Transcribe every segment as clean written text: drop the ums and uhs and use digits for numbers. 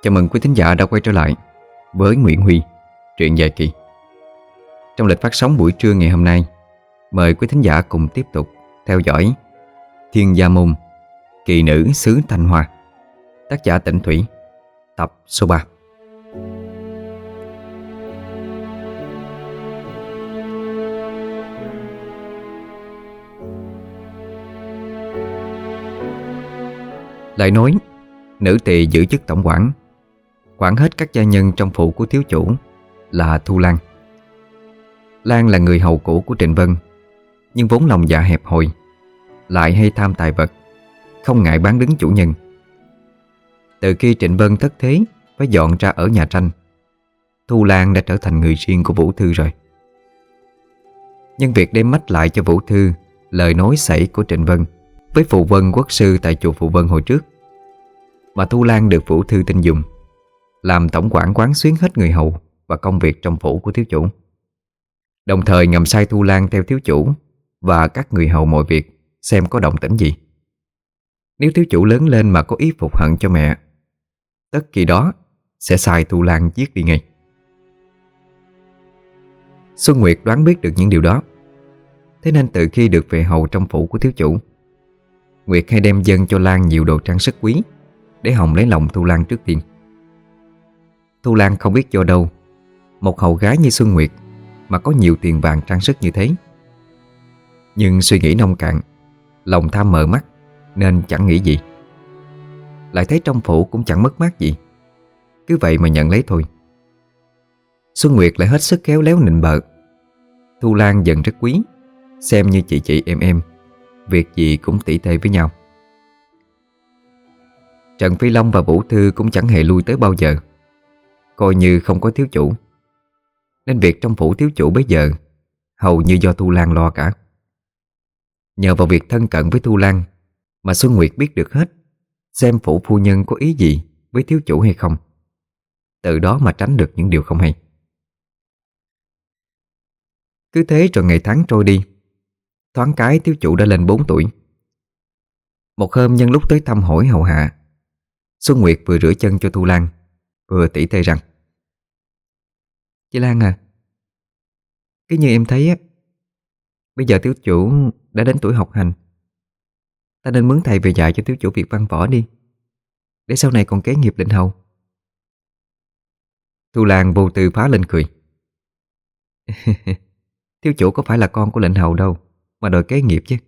Chào mừng quý thính giả đã quay trở lại với Nguyễn Huy, truyện dài kỳ. Trong lịch phát sóng buổi trưa ngày hôm nay, mời quý thính giả cùng tiếp tục theo dõi Thiên Gia Môn, Kỳ Nữ xứ Thanh Hoa, tác giả Tĩnh Thủy, tập số 3. Lại nói, nữ tỳ giữ chức tổng quản, quản hết các gia nhân trong phủ của thiếu chủ là Thu Lan. Lan là người hầu cũ của Trịnh Vân, nhưng vốn lòng dạ hẹp hòi, lại hay tham tài vật, không ngại bán đứng chủ nhân. Từ khi Trịnh Vân thất thế phải dọn ra ở nhà tranh, Thu Lan đã trở thành người riêng của Vũ Thư rồi. Nhưng việc đem mách lại cho Vũ Thư lời nói sẩy của Trịnh Vân với Phù Vân quốc sư tại chùa Phù Vân hồi trước, mà Thu Lan được Vũ Thư tin dùng, làm tổng quản quán xuyến hết người hầu và công việc trong phủ của thiếu chủ, đồng thời ngầm sai Thu Lan theo thiếu chủ và các người hầu mọi việc, xem có động tĩnh gì. Nếu thiếu chủ lớn lên mà có ý phục hận cho mẹ, tất khi đó sẽ sai Thu Lan giết đi ngay. Xuân Nguyệt đoán biết được những điều đó, thế nên từ khi được về hầu trong phủ của thiếu chủ, Nguyệt hay đem dâng cho Lan nhiều đồ trang sức quý để hòng lấy lòng Thu Lan trước tiên. Thu Lan không biết do đâu một hầu gái như Xuân Nguyệt mà có nhiều tiền vàng trang sức như thế. Nhưng suy nghĩ nông cạn, lòng tham mờ mắt, nên chẳng nghĩ gì. Lại thấy trong phủ cũng chẳng mất mát gì, cứ vậy mà nhận lấy thôi. Xuân Nguyệt lại hết sức khéo léo nịnh bợ. Thu Lan dần rất quý, xem như chị em, việc gì cũng tỉ tê với nhau. Trần Phi Long và Vũ Thư cũng chẳng hề lui tới bao giờ, coi như không có thiếu chủ, nên việc trong phủ thiếu chủ bây giờ hầu như do Thu Lan lo cả. Nhờ vào việc thân cận với Thu Lan mà Xuân Nguyệt biết được hết, xem phủ phu nhân có ý gì với thiếu chủ hay không, từ đó mà tránh được những điều không hay. Cứ thế rồi ngày tháng trôi đi, thoáng cái thiếu chủ đã lên 4 tuổi. Một hôm nhân lúc tới thăm hỏi hầu hạ, Xuân Nguyệt vừa rửa chân cho Thu Lan, vừa tỉ tê rằng: "Chị Lan à, cứ như em thấy á, bây giờ thiếu chủ đã đến tuổi học hành, ta nên mướn thầy về dạy cho thiếu chủ việc văn võ đi, để sau này còn kế nghiệp lệnh hầu." Thu Lan vô tư phá lên cười. "Thiếu chủ có phải là con của lệnh hầu đâu mà đòi kế nghiệp chứ."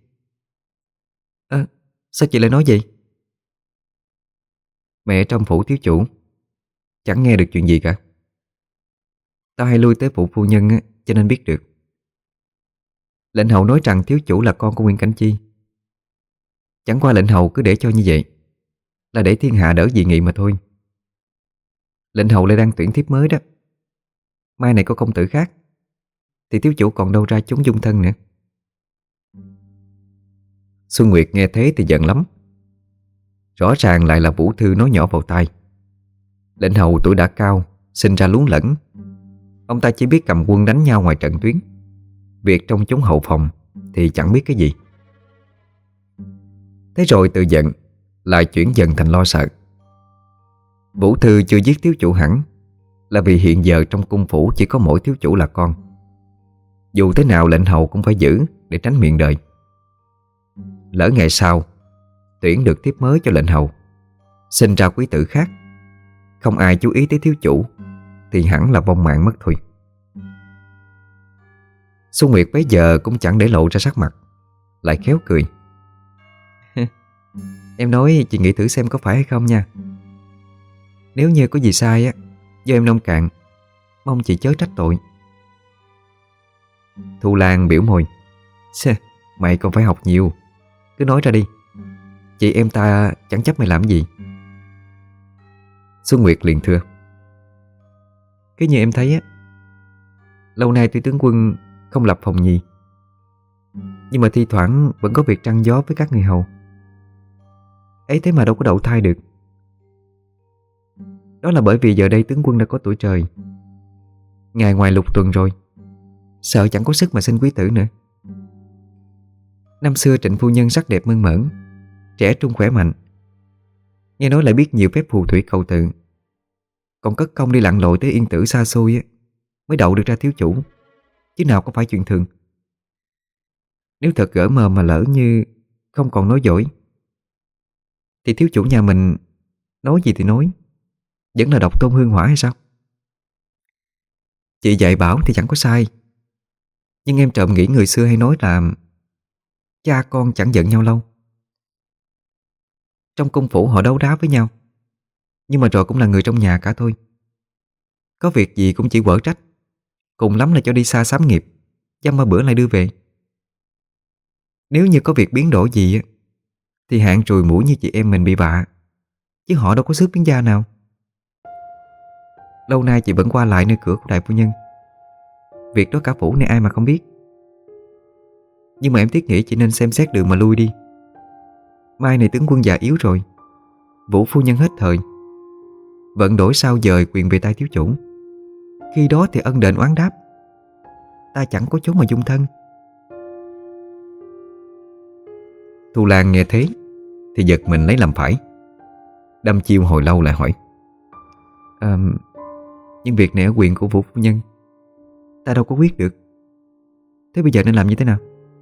Sao chị lại nói vậy?" "Mẹ trong phủ thiếu chủ, chẳng nghe được chuyện gì cả. Tao hay lui tới phủ phu nhân á, cho nên biết được. Lệnh hầu nói rằng thiếu chủ là con của Nguyên Cảnh Chi. Chẳng qua lệnh hầu cứ để cho như vậy là để thiên hạ đỡ dị nghị mà thôi. Lệnh hầu lại đang tuyển thiếp mới đó. Mai này có công tử khác thì thiếu chủ còn đâu ra chúng dung thân nữa." Xuân Nguyệt nghe thế thì giận lắm. Rõ ràng lại là Vũ Thư nói nhỏ vào tai. Lệnh hầu tuổi đã cao, sinh ra luống lẫn. Ông ta chỉ biết cầm quân đánh nhau ngoài trận tuyến, việc trong chốn hậu phòng thì chẳng biết cái gì. Thế rồi từ giận lại chuyển dần thành lo sợ. Vũ Thư chưa giết thiếu chủ hẳn là vì hiện giờ trong cung phủ chỉ có mỗi thiếu chủ là con. Dù thế nào lệnh hầu cũng phải giữ để tránh miệng đời. Lỡ ngày sau tuyển được thiếp mới cho lệnh hầu, sinh ra quý tử khác, không ai chú ý tới thiếu chủ thì hẳn là vong mạng mất thôi. Xuân Nguyệt bấy giờ cũng chẳng để lộ ra sắc mặt, lại khéo cười. "Em nói chị nghĩ thử xem có phải hay không nha. Nếu như có gì sai á, do em nông cạn, mong chị chớ trách tội." Thu Lan biểu môi. "Mày còn phải học nhiều, cứ nói ra đi. Chị em ta chẳng chấp mày làm gì." Xuân Nguyệt liền thưa: "Cứ như em thấy á, lâu nay tuy tướng quân không lập phòng nhì, nhưng mà thi thoảng vẫn có việc trăng gió với các người hầu. Ấy thế mà đâu có đậu thai được. Đó là bởi vì giờ đây tướng quân đã có tuổi trời, ngày ngoài lục tuần rồi, sợ chẳng có sức mà sinh quý tử nữa. Năm xưa Trịnh phu nhân sắc đẹp mơn mởn, trẻ trung khỏe mạnh, nghe nói lại biết nhiều phép phù thủy cầu tự, còn cất công đi lặn lội tới Yên Tử xa xôi á, mới đậu được ra thiếu chủ, chứ nào có phải chuyện thường. Nếu thật gỡ mờ mà lỡ như không còn nói dối, thì thiếu chủ nhà mình nói gì thì nói, vẫn là độc tôn hương hỏa hay sao? Chị dạy bảo thì chẳng có sai, nhưng em trộm nghĩ người xưa hay nói là cha con chẳng giận nhau lâu. Trong cung phủ họ đấu đá với nhau, nhưng mà rồi cũng là người trong nhà cả thôi. Có việc gì cũng chỉ quở trách, cùng lắm là cho đi xa xám nghiệp, dăm ba bữa lại đưa về. Nếu như có việc biến đổi gì á, thì hạng trùi mũi như chị em mình bị bạ, chứ họ đâu có xước biến gia nào. Lâu nay chị vẫn qua lại nơi cửa của đại phu nhân, việc đó cả phủ này ai mà không biết. Nhưng mà em thiết nghĩ chị nên xem xét đường mà lui đi. Mai này tướng quân già yếu rồi, Vũ phu nhân hết thời, vận đổi sao dời quyền về tay thiếu chủ. Khi đó thì ân đền oán đáp, ta chẳng có chỗ mà dung thân. Thu Lan nghe thế thì giật mình lấy làm phải, đăm chiêu hồi lâu lại hỏi: Nhưng việc này ở quyền của Vũ phu nhân, ta đâu có quyết được. Thế bây giờ nên làm như thế nào?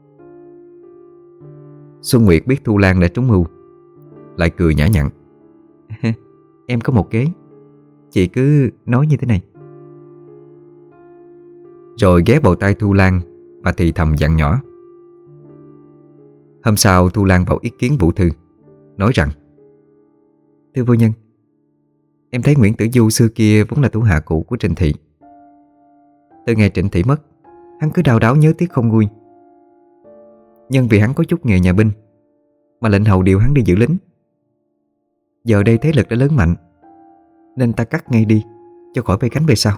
Xuân Nguyệt biết Thu Lan đã trúng mưu, lại cười nhã nhặn: Em có một kế, chị cứ nói như thế này. Rồi ghé vào tay Thu Lan mà thì thầm dặn nhỏ. Hôm sau Thu Lan vào ý kiến Vũ Thư, nói rằng: Thưa phu nhân, em thấy Nguyễn Tử Du xưa kia vốn là thủ hạ cũ của Trịnh Thị. Từ ngày Trịnh Thị mất, hắn cứ đau đáu nhớ tiếc không nguôi. Nhưng vì hắn có chút nghề nhà binh mà lệnh hầu điều hắn đi giữ lính. Giờ đây thế lực đã lớn mạnh, nên ta cắt ngay đi, cho khỏi vây cánh về sau.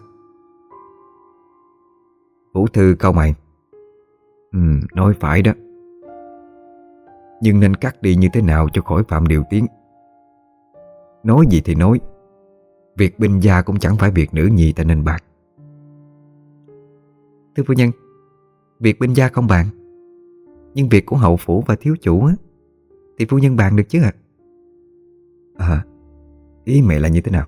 Vũ Thư cau mày: Nói phải đó, nhưng nên cắt đi như thế nào cho khỏi phạm điều tiếng. Nói gì thì nói, việc binh gia cũng chẳng phải việc nữ nhi ta nên bạc. Thưa phu nhân, việc binh gia không bàn, nhưng việc của hậu phủ và thiếu chủ á, thì phu nhân bàn được chứ ạ? Ý mẹ là như thế nào?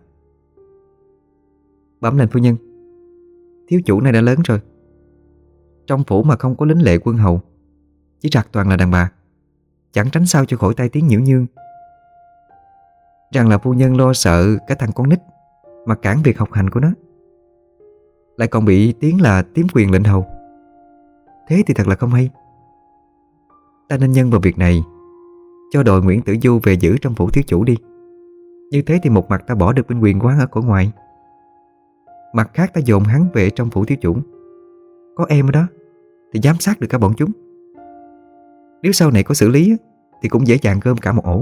Bẩm lên phu nhân, thiếu chủ này đã lớn rồi. Trong phủ mà không có lính lệ quân hầu, chỉ trặc toàn là đàn bà, chẳng tránh sao cho khỏi tai tiếng nhiễu nhương. Rằng là phu nhân lo sợ cái thằng con nít mà cản việc học hành của nó, lại còn bị tiếng là tiếm quyền lệnh hầu. Thế thì thật là không hay. Ta nên nhân vào việc này, cho đội Nguyễn Tử Du về giữ trong phủ thiếu chủ đi. Như thế thì một mặt ta bỏ được binh quyền quán ở cõi ngoài, mặt khác ta dồn hắn về trong phủ thiếu chủ. Có em ở đó thì giám sát được cả bọn chúng. Nếu sau này có xử lý thì cũng dễ dàng gom cả một ổ.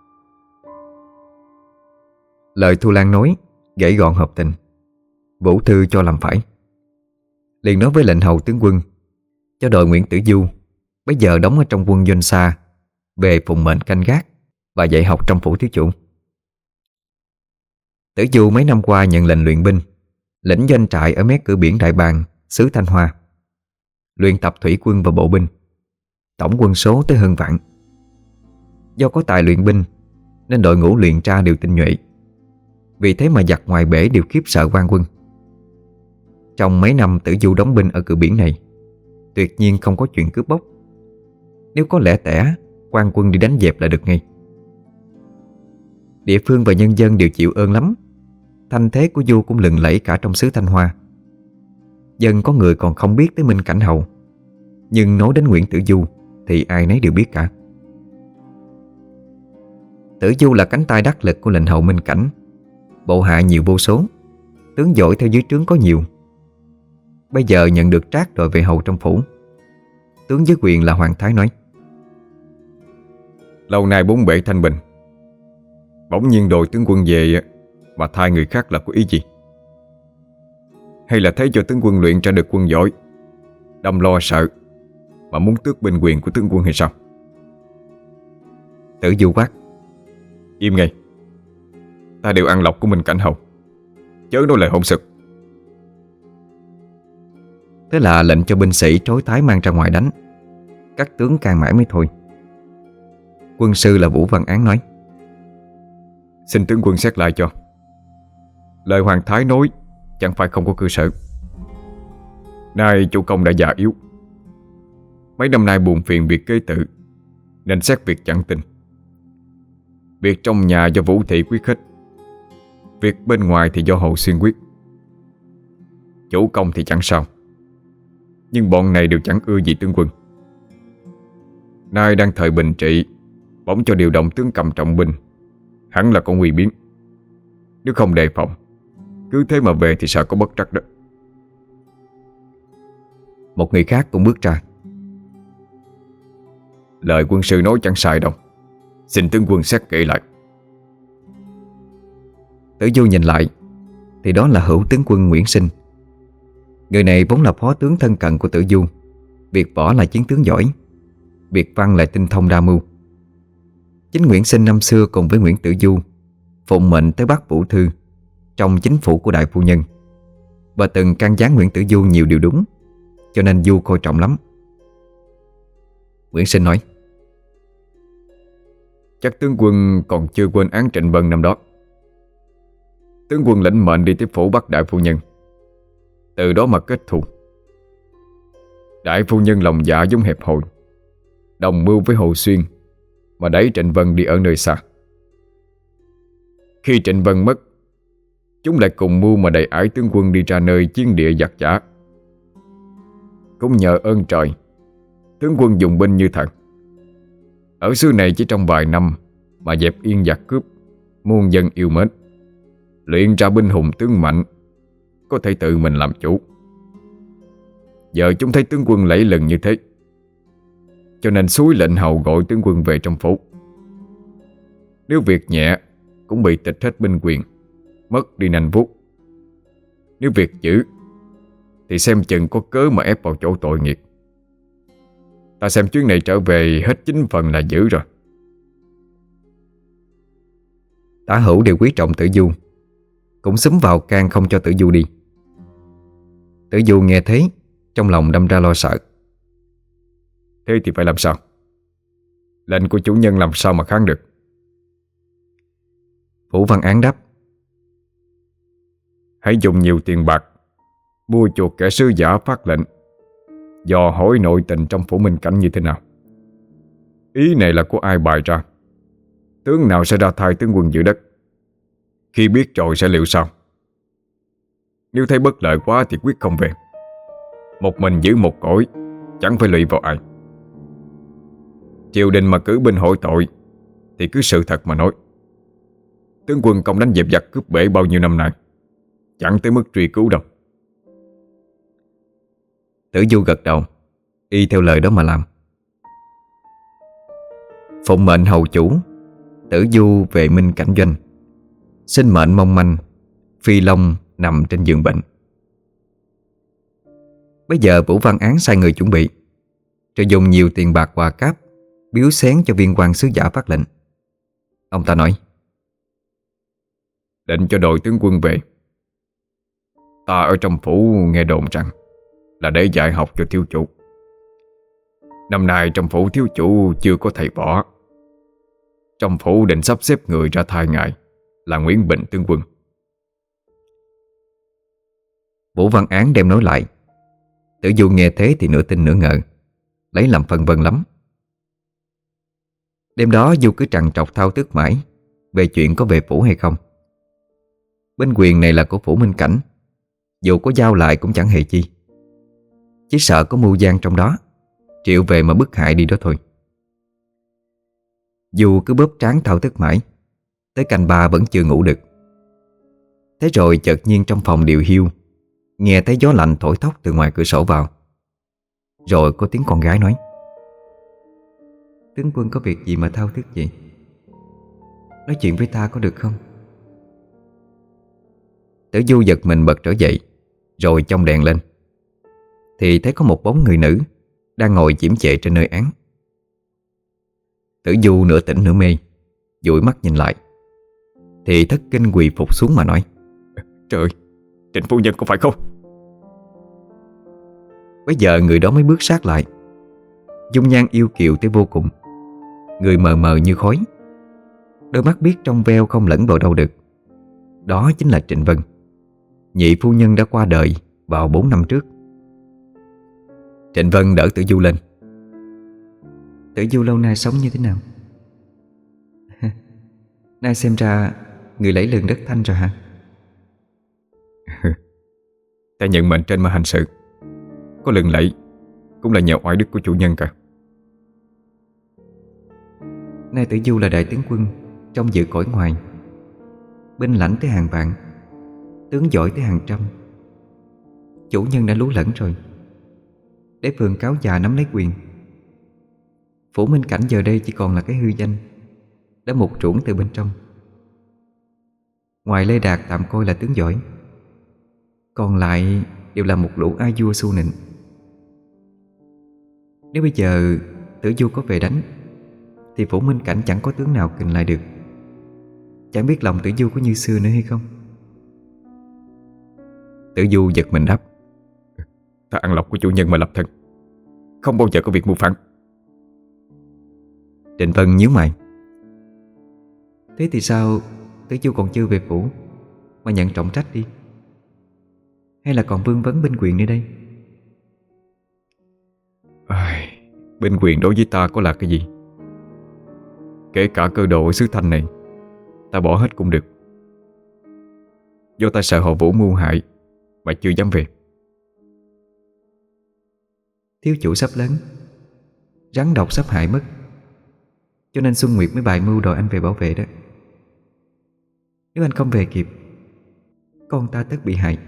Lời Thu Lan nói gãy gọn hợp tình. Vũ Thư cho làm phải, liền nói với lệnh hầu tướng quân cho đội Nguyễn Tử Du bây giờ đóng ở trong quân doanh xa về phụng mệnh canh gác và dạy học trong phủ thiếu chủ. Tử Du mấy năm qua nhận lệnh luyện binh, lĩnh doanh trại ở mé cửa biển Đại Bàng, xứ Thanh Hoa, luyện tập thủy quân và bộ binh, tổng quân số tới hơn vạn. Do có tài luyện binh nên đội ngũ luyện tra đều tinh nhuệ, vì thế mà giặc ngoài bể đều khiếp sợ quan quân. Trong mấy năm Tử Du đóng binh ở cửa biển này, tuyệt nhiên không có chuyện cướp bóc. Nếu có lẽ tẻ, quan quân đi đánh dẹp là được ngay. Địa phương và nhân dân đều chịu ơn lắm. Thanh thế của Du cũng lừng lẫy cả trong xứ Thanh Hoa. Dân có người còn không biết tới Minh Cảnh Hầu, nhưng nói đến Nguyễn Tử Du thì ai nấy đều biết cả. Tử Du là cánh tay đắc lực của lệnh hầu Minh Cảnh, bộ hạ nhiều vô số, tướng giỏi theo dưới trướng có nhiều. Bây giờ nhận được trác đội về hầu trong phủ, tướng dưới quyền là Hoàng Thái nói: Lâu nay bốn bể thanh bình, bỗng nhiên đội tướng quân về mà thay người khác là có ý gì? Hay là thấy cho tướng quân luyện ra được quân giỏi, đâm lo sợ mà muốn tước binh quyền của tướng quân hay sao? Tử Du quát: Im ngay, ta đều ăn lộc của Minh Cảnh Hầu, chớ nói lời hỗn xược. Thế là lệnh cho binh sĩ trối thái mang ra ngoài đánh. Các tướng càng mãi mới thôi. Quân sư là Vũ Văn Án nói: Xin tướng quân xét lại cho. Lời Hoàng Thái nói chẳng phải không có cơ sở. Nay chủ công đã già yếu, mấy năm nay buồn phiền việc kế tự, nên xét việc chẳng tin. Việc trong nhà do Vũ Thị quyết hết, việc bên ngoài thì do Hồ Xuyên quyết. Chủ công thì chẳng sao, nhưng bọn này đều chẳng ưa gì tướng quân. Nay đang thời bình trị, bỗng cho điều động tướng cầm trọng binh, hẳn là có nguy biến. Nếu không đề phòng, cứ thế mà về thì sợ có bất trắc đó. Một người khác cũng bước ra. Lời quân sư nói chẳng sai đâu, xin tướng quân xét kỹ lại. Tử Du nhìn lại thì đó là hữu tướng quân Nguyễn Sinh. Người này vốn là phó tướng thân cận của Tử Du, việc võ là chiến tướng giỏi, việc văn lại tinh thông đa mưu. Chính Nguyễn Sinh năm xưa cùng với Nguyễn Tử Du phụng mệnh tới Bắc Vũ Thư trong chính phủ của đại phu nhân, và từng can gián Nguyễn Tử Du nhiều điều đúng, cho nên Du coi trọng lắm. Nguyễn Sinh nói: Chắc tướng quân còn chưa quên án Trịnh Vân năm đó. Tướng quân lãnh mệnh đi tiếp phủ bắt đại phu nhân, từ đó mà kết thù. Đại phu nhân lòng dạ giống hẹp hòi, đồng mưu với Hồ Xuyên mà đẩy Trịnh Vân đi ở nơi xa. Khi Trịnh Vân mất, chúng lại cùng mưu mà đẩy ải tướng quân đi ra nơi chiến địa giặc giã. Cũng nhờ ơn trời, tướng quân dùng binh như thần. Ở xứ này chỉ trong vài năm mà dẹp yên giặc cướp, muôn dân yêu mến, luyện ra binh hùng tướng mạnh, có thể tự mình làm chủ. Giờ chúng thấy tướng quân lẫy lừng như thế, cho nên xúi lệnh hầu gọi tướng quân về trong phủ. Nếu việc nhẹ cũng bị tịch hết binh quyền, mất đi nanh vuốt. Nếu việc dữ thì xem chừng có cớ mà ép vào chỗ tội nghiệp. Ta xem chuyến này trở về hết 9 phần là dữ rồi. Tả hữu đều quý trọng Tử Du, cũng xúm vào can không cho Tử Du đi. Tử Du nghe thế, trong lòng đâm ra lo sợ. Thế thì phải làm sao? Lệnh của chủ nhân làm sao mà kháng được? Vũ Văn Án đáp: Hãy dùng nhiều tiền bạc mua chuộc kẻ sứ giả phát lệnh, dò hỏi nội tình trong phủ Minh Cảnh như thế nào. Ý này là của ai bày ra? Tướng nào sẽ ra thay tướng quân giữ đất? Khi biết rồi sẽ liệu sao? Nếu thấy bất lợi quá thì quyết không về. Một mình giữ một cõi, chẳng phải lụy vào ai. Triều đình mà cử binh hội tội thì cứ sự thật mà nói. Tướng quân công đánh dẹp giặc cướp bể bao nhiêu năm nay, chẳng tới mức truy cứu đâu. Tử Du gật đầu, y theo lời đó mà làm. Phụng mệnh hầu chủ, Tử Du về Minh Cảnh doanh. Sinh mệnh mong manh, Phi Long nằm trên giường bệnh. Bây giờ Vũ Văn Án sai người chuẩn bị, rồi dùng nhiều tiền bạc quà cáp biếu xén cho viên quan sứ giả phát lệnh. Ông ta nói: Định cho đội tướng quân về. Ta ở trong phủ nghe đồn rằng là để dạy học cho thiếu chủ. Năm nay trong phủ thiếu chủ chưa có thầy võ. Trong phủ định sắp xếp người ra thay ngài là Nguyễn Bình tướng quân. Vũ Văn Án đem nói lại. Tử Du nghe thế thì nửa tin nửa ngờ, lấy làm phân vân lắm. Đêm đó Du cứ trằn trọc thao thức mãi về chuyện có về phủ hay không. Binh quyền này là của phủ Minh Cảnh, dù có giao lại cũng chẳng hề chi. Chỉ sợ có mưu gian trong đó, triệu về mà bức hại đi đó thôi. Du cứ bóp trán thao thức mãi, tới canh ba vẫn chưa ngủ được. Thế rồi chợt nhiên trong phòng điều hiu, nghe thấy gió lạnh thổi thốc từ ngoài cửa sổ vào. Rồi có tiếng con gái nói: Tướng quân có việc gì mà thao thức vậy? Nói chuyện với ta có được không? Tử Du giật mình bật trở dậy, rồi chông đèn lên, thì thấy có một bóng người nữ đang ngồi chiếm chệ trên nơi án. Tử Du nửa tỉnh nửa mê, dụi mắt nhìn lại, thì thất kinh quỳ phục xuống mà nói: Trời, Trịnh phu nhân có phải không? Bây giờ người đó mới bước sát lại, dung nhan yêu kiều tới vô cùng, người mờ mờ như khói, đôi mắt biết trong veo không lẫn vào đâu được. Đó chính là Trịnh Vân. nhị phu nhân đã qua đời vào 4 năm trước. Trịnh Vân đỡ Tử Du lên. Tử Du lâu nay sống như thế nào? Nay xem ra người lẫy lừng đất thanh rồi hả? Ta nhận mệnh trên mà hành sự, có lừng lẫy cũng là nhờ oai đức của chủ nhân cả. Nay Tử Du là đại tướng quân, trong giữ cõi ngoài, binh lãnh tới hàng vạn, tướng giỏi tới hàng trăm. Chủ nhân đã lú lẫn rồi. Đế vương cáo già nắm lấy quyền. Phủ Minh Cảnh giờ đây chỉ còn là cái hư danh đã mục ruỗng từ bên trong. Ngoài Lê Đạt tạm coi là tướng giỏi, còn lại đều là một lũ a vua su nịnh. Nếu bây giờ Tử Du có về đánh thì Phủ Minh Cảnh chẳng có tướng nào kình lại được. Chẳng biết lòng Tử Du có như xưa nữa hay không. Tử Du giật mình đáp: Ta ăn lộc của chủ nhân mà lập thân, không bao giờ có việc mưu phản. Trịnh Vân nhíu mày. Thế thì sao Tử Du còn chưa về phủ mà nhận trọng trách đi? Hay là còn vương vấn binh quyền nơi đây? Binh quyền đối với ta có là cái gì? Kể cả cơ đồ ở xứ Thanh này ta bỏ hết cũng được. Do ta sợ họ Vũ mưu hại mà chưa dám về. Thiếu chủ sắp lớn, rắn độc sắp hại mất, cho nên Xuân Nguyệt mới bày mưu đòi anh về bảo vệ đó. Nếu anh không về kịp, con ta tất bị hại.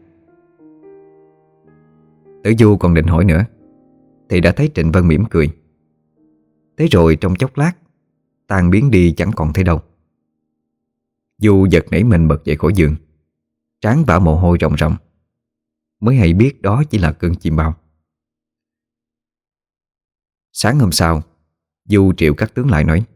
Tử Du còn định hỏi nữa thì đã thấy Trịnh Vân mỉm cười. Thế rồi trong chốc lát tan biến đi chẳng còn thấy đâu. Du giật nảy mình bật dậy khỏi giường, trán vã mồ hôi ròng ròng, mới hay biết đó chỉ là cơn chim bao. Sáng hôm sau, Du triệu các tướng lại nói: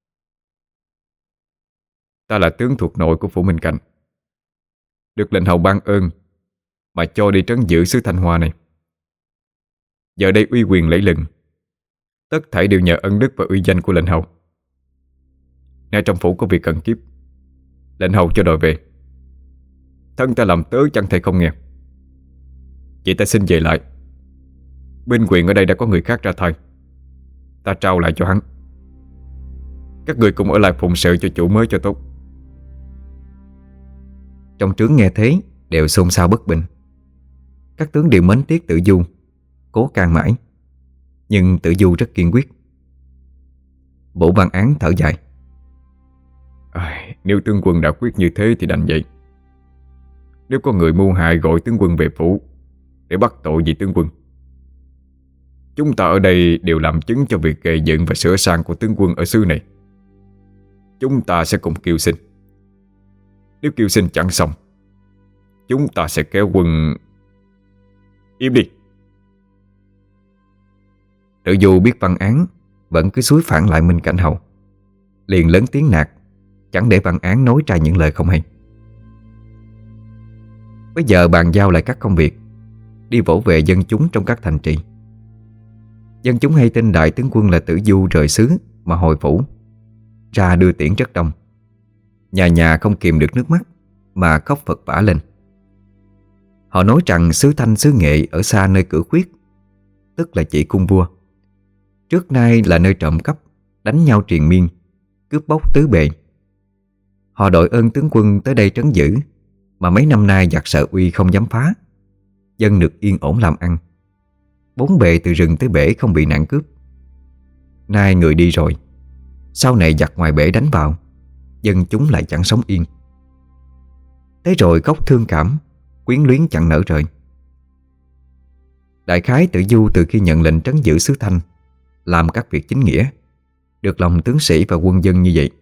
Ta là tướng thuộc nội của Phủ Minh Cảnh, được lệnh hầu ban ơn mà cho đi trấn giữ xứ Thanh Hoa này. Giờ đây uy quyền lẫy lừng, tất thảy đều nhờ ân đức và uy danh của lệnh hầu. Ngay trong phủ có việc cần kiếp, lệnh hầu cho đòi về. Thân ta làm tớ chẳng thể không nghe. Vậy ta xin về lại. Binh quyền ở đây đã có người khác ra thay, ta trao lại cho hắn. Các người cùng ở lại phụng sự cho chủ mới cho tốt. Trong trướng nghe thế đều xôn xao bất bình. Các tướng đều mến tiếc Tử Du, cố can mãi, nhưng Tử Du rất kiên quyết. Vũ Văn Án thở dài: Nếu tướng quân đã quyết như thế thì đành vậy. Nếu có người mưu hại gọi tướng quân về phủ để bắt tội vì tướng quân, chúng ta ở đây đều làm chứng cho việc gây dựng và sửa sang của tướng quân ở xứ này. Chúng ta sẽ cùng kêu xin. Nếu kêu xin chẳng xong, chúng ta sẽ kéo quân. Im đi. Tử Du biết Văn Án vẫn cứ xúi phản lại Minh Cảnh hầu, liền lớn tiếng nạt, chẳng để Văn Án nói ra những lời không hay. Bây giờ bàn giao lại các công việc, đi vỗ về dân chúng trong các thành trì. Dân chúng hay tin đại tướng quân là Tử Du rời xứ mà hồi phủ, ra đưa tiễn rất đông. Nhà nhà không kìm được nước mắt mà khóc vật vã lên. Họ nói rằng xứ Thanh xứ Nghệ ở xa nơi Cửu Khuyết, tức là chỉ cung vua, trước nay là nơi trộm cắp, đánh nhau triền miên, cướp bóc tứ bề. Họ đội ơn tướng quân tới đây trấn giữ, mà mấy năm nay giặc Sợ Uy không dám phá, dân được yên ổn làm ăn. Bốn bề từ rừng tới bể không bị nạn cướp. Nay người đi rồi, sau này giặc ngoài bể đánh vào, dân chúng lại chẳng sống yên. Thế rồi khóc thương cảm, quyến luyến chẳng nở rời. Đại khái Tử Du từ khi nhận lệnh trấn giữ xứ Thanh, làm các việc chính nghĩa, được lòng tướng sĩ và quân dân như vậy.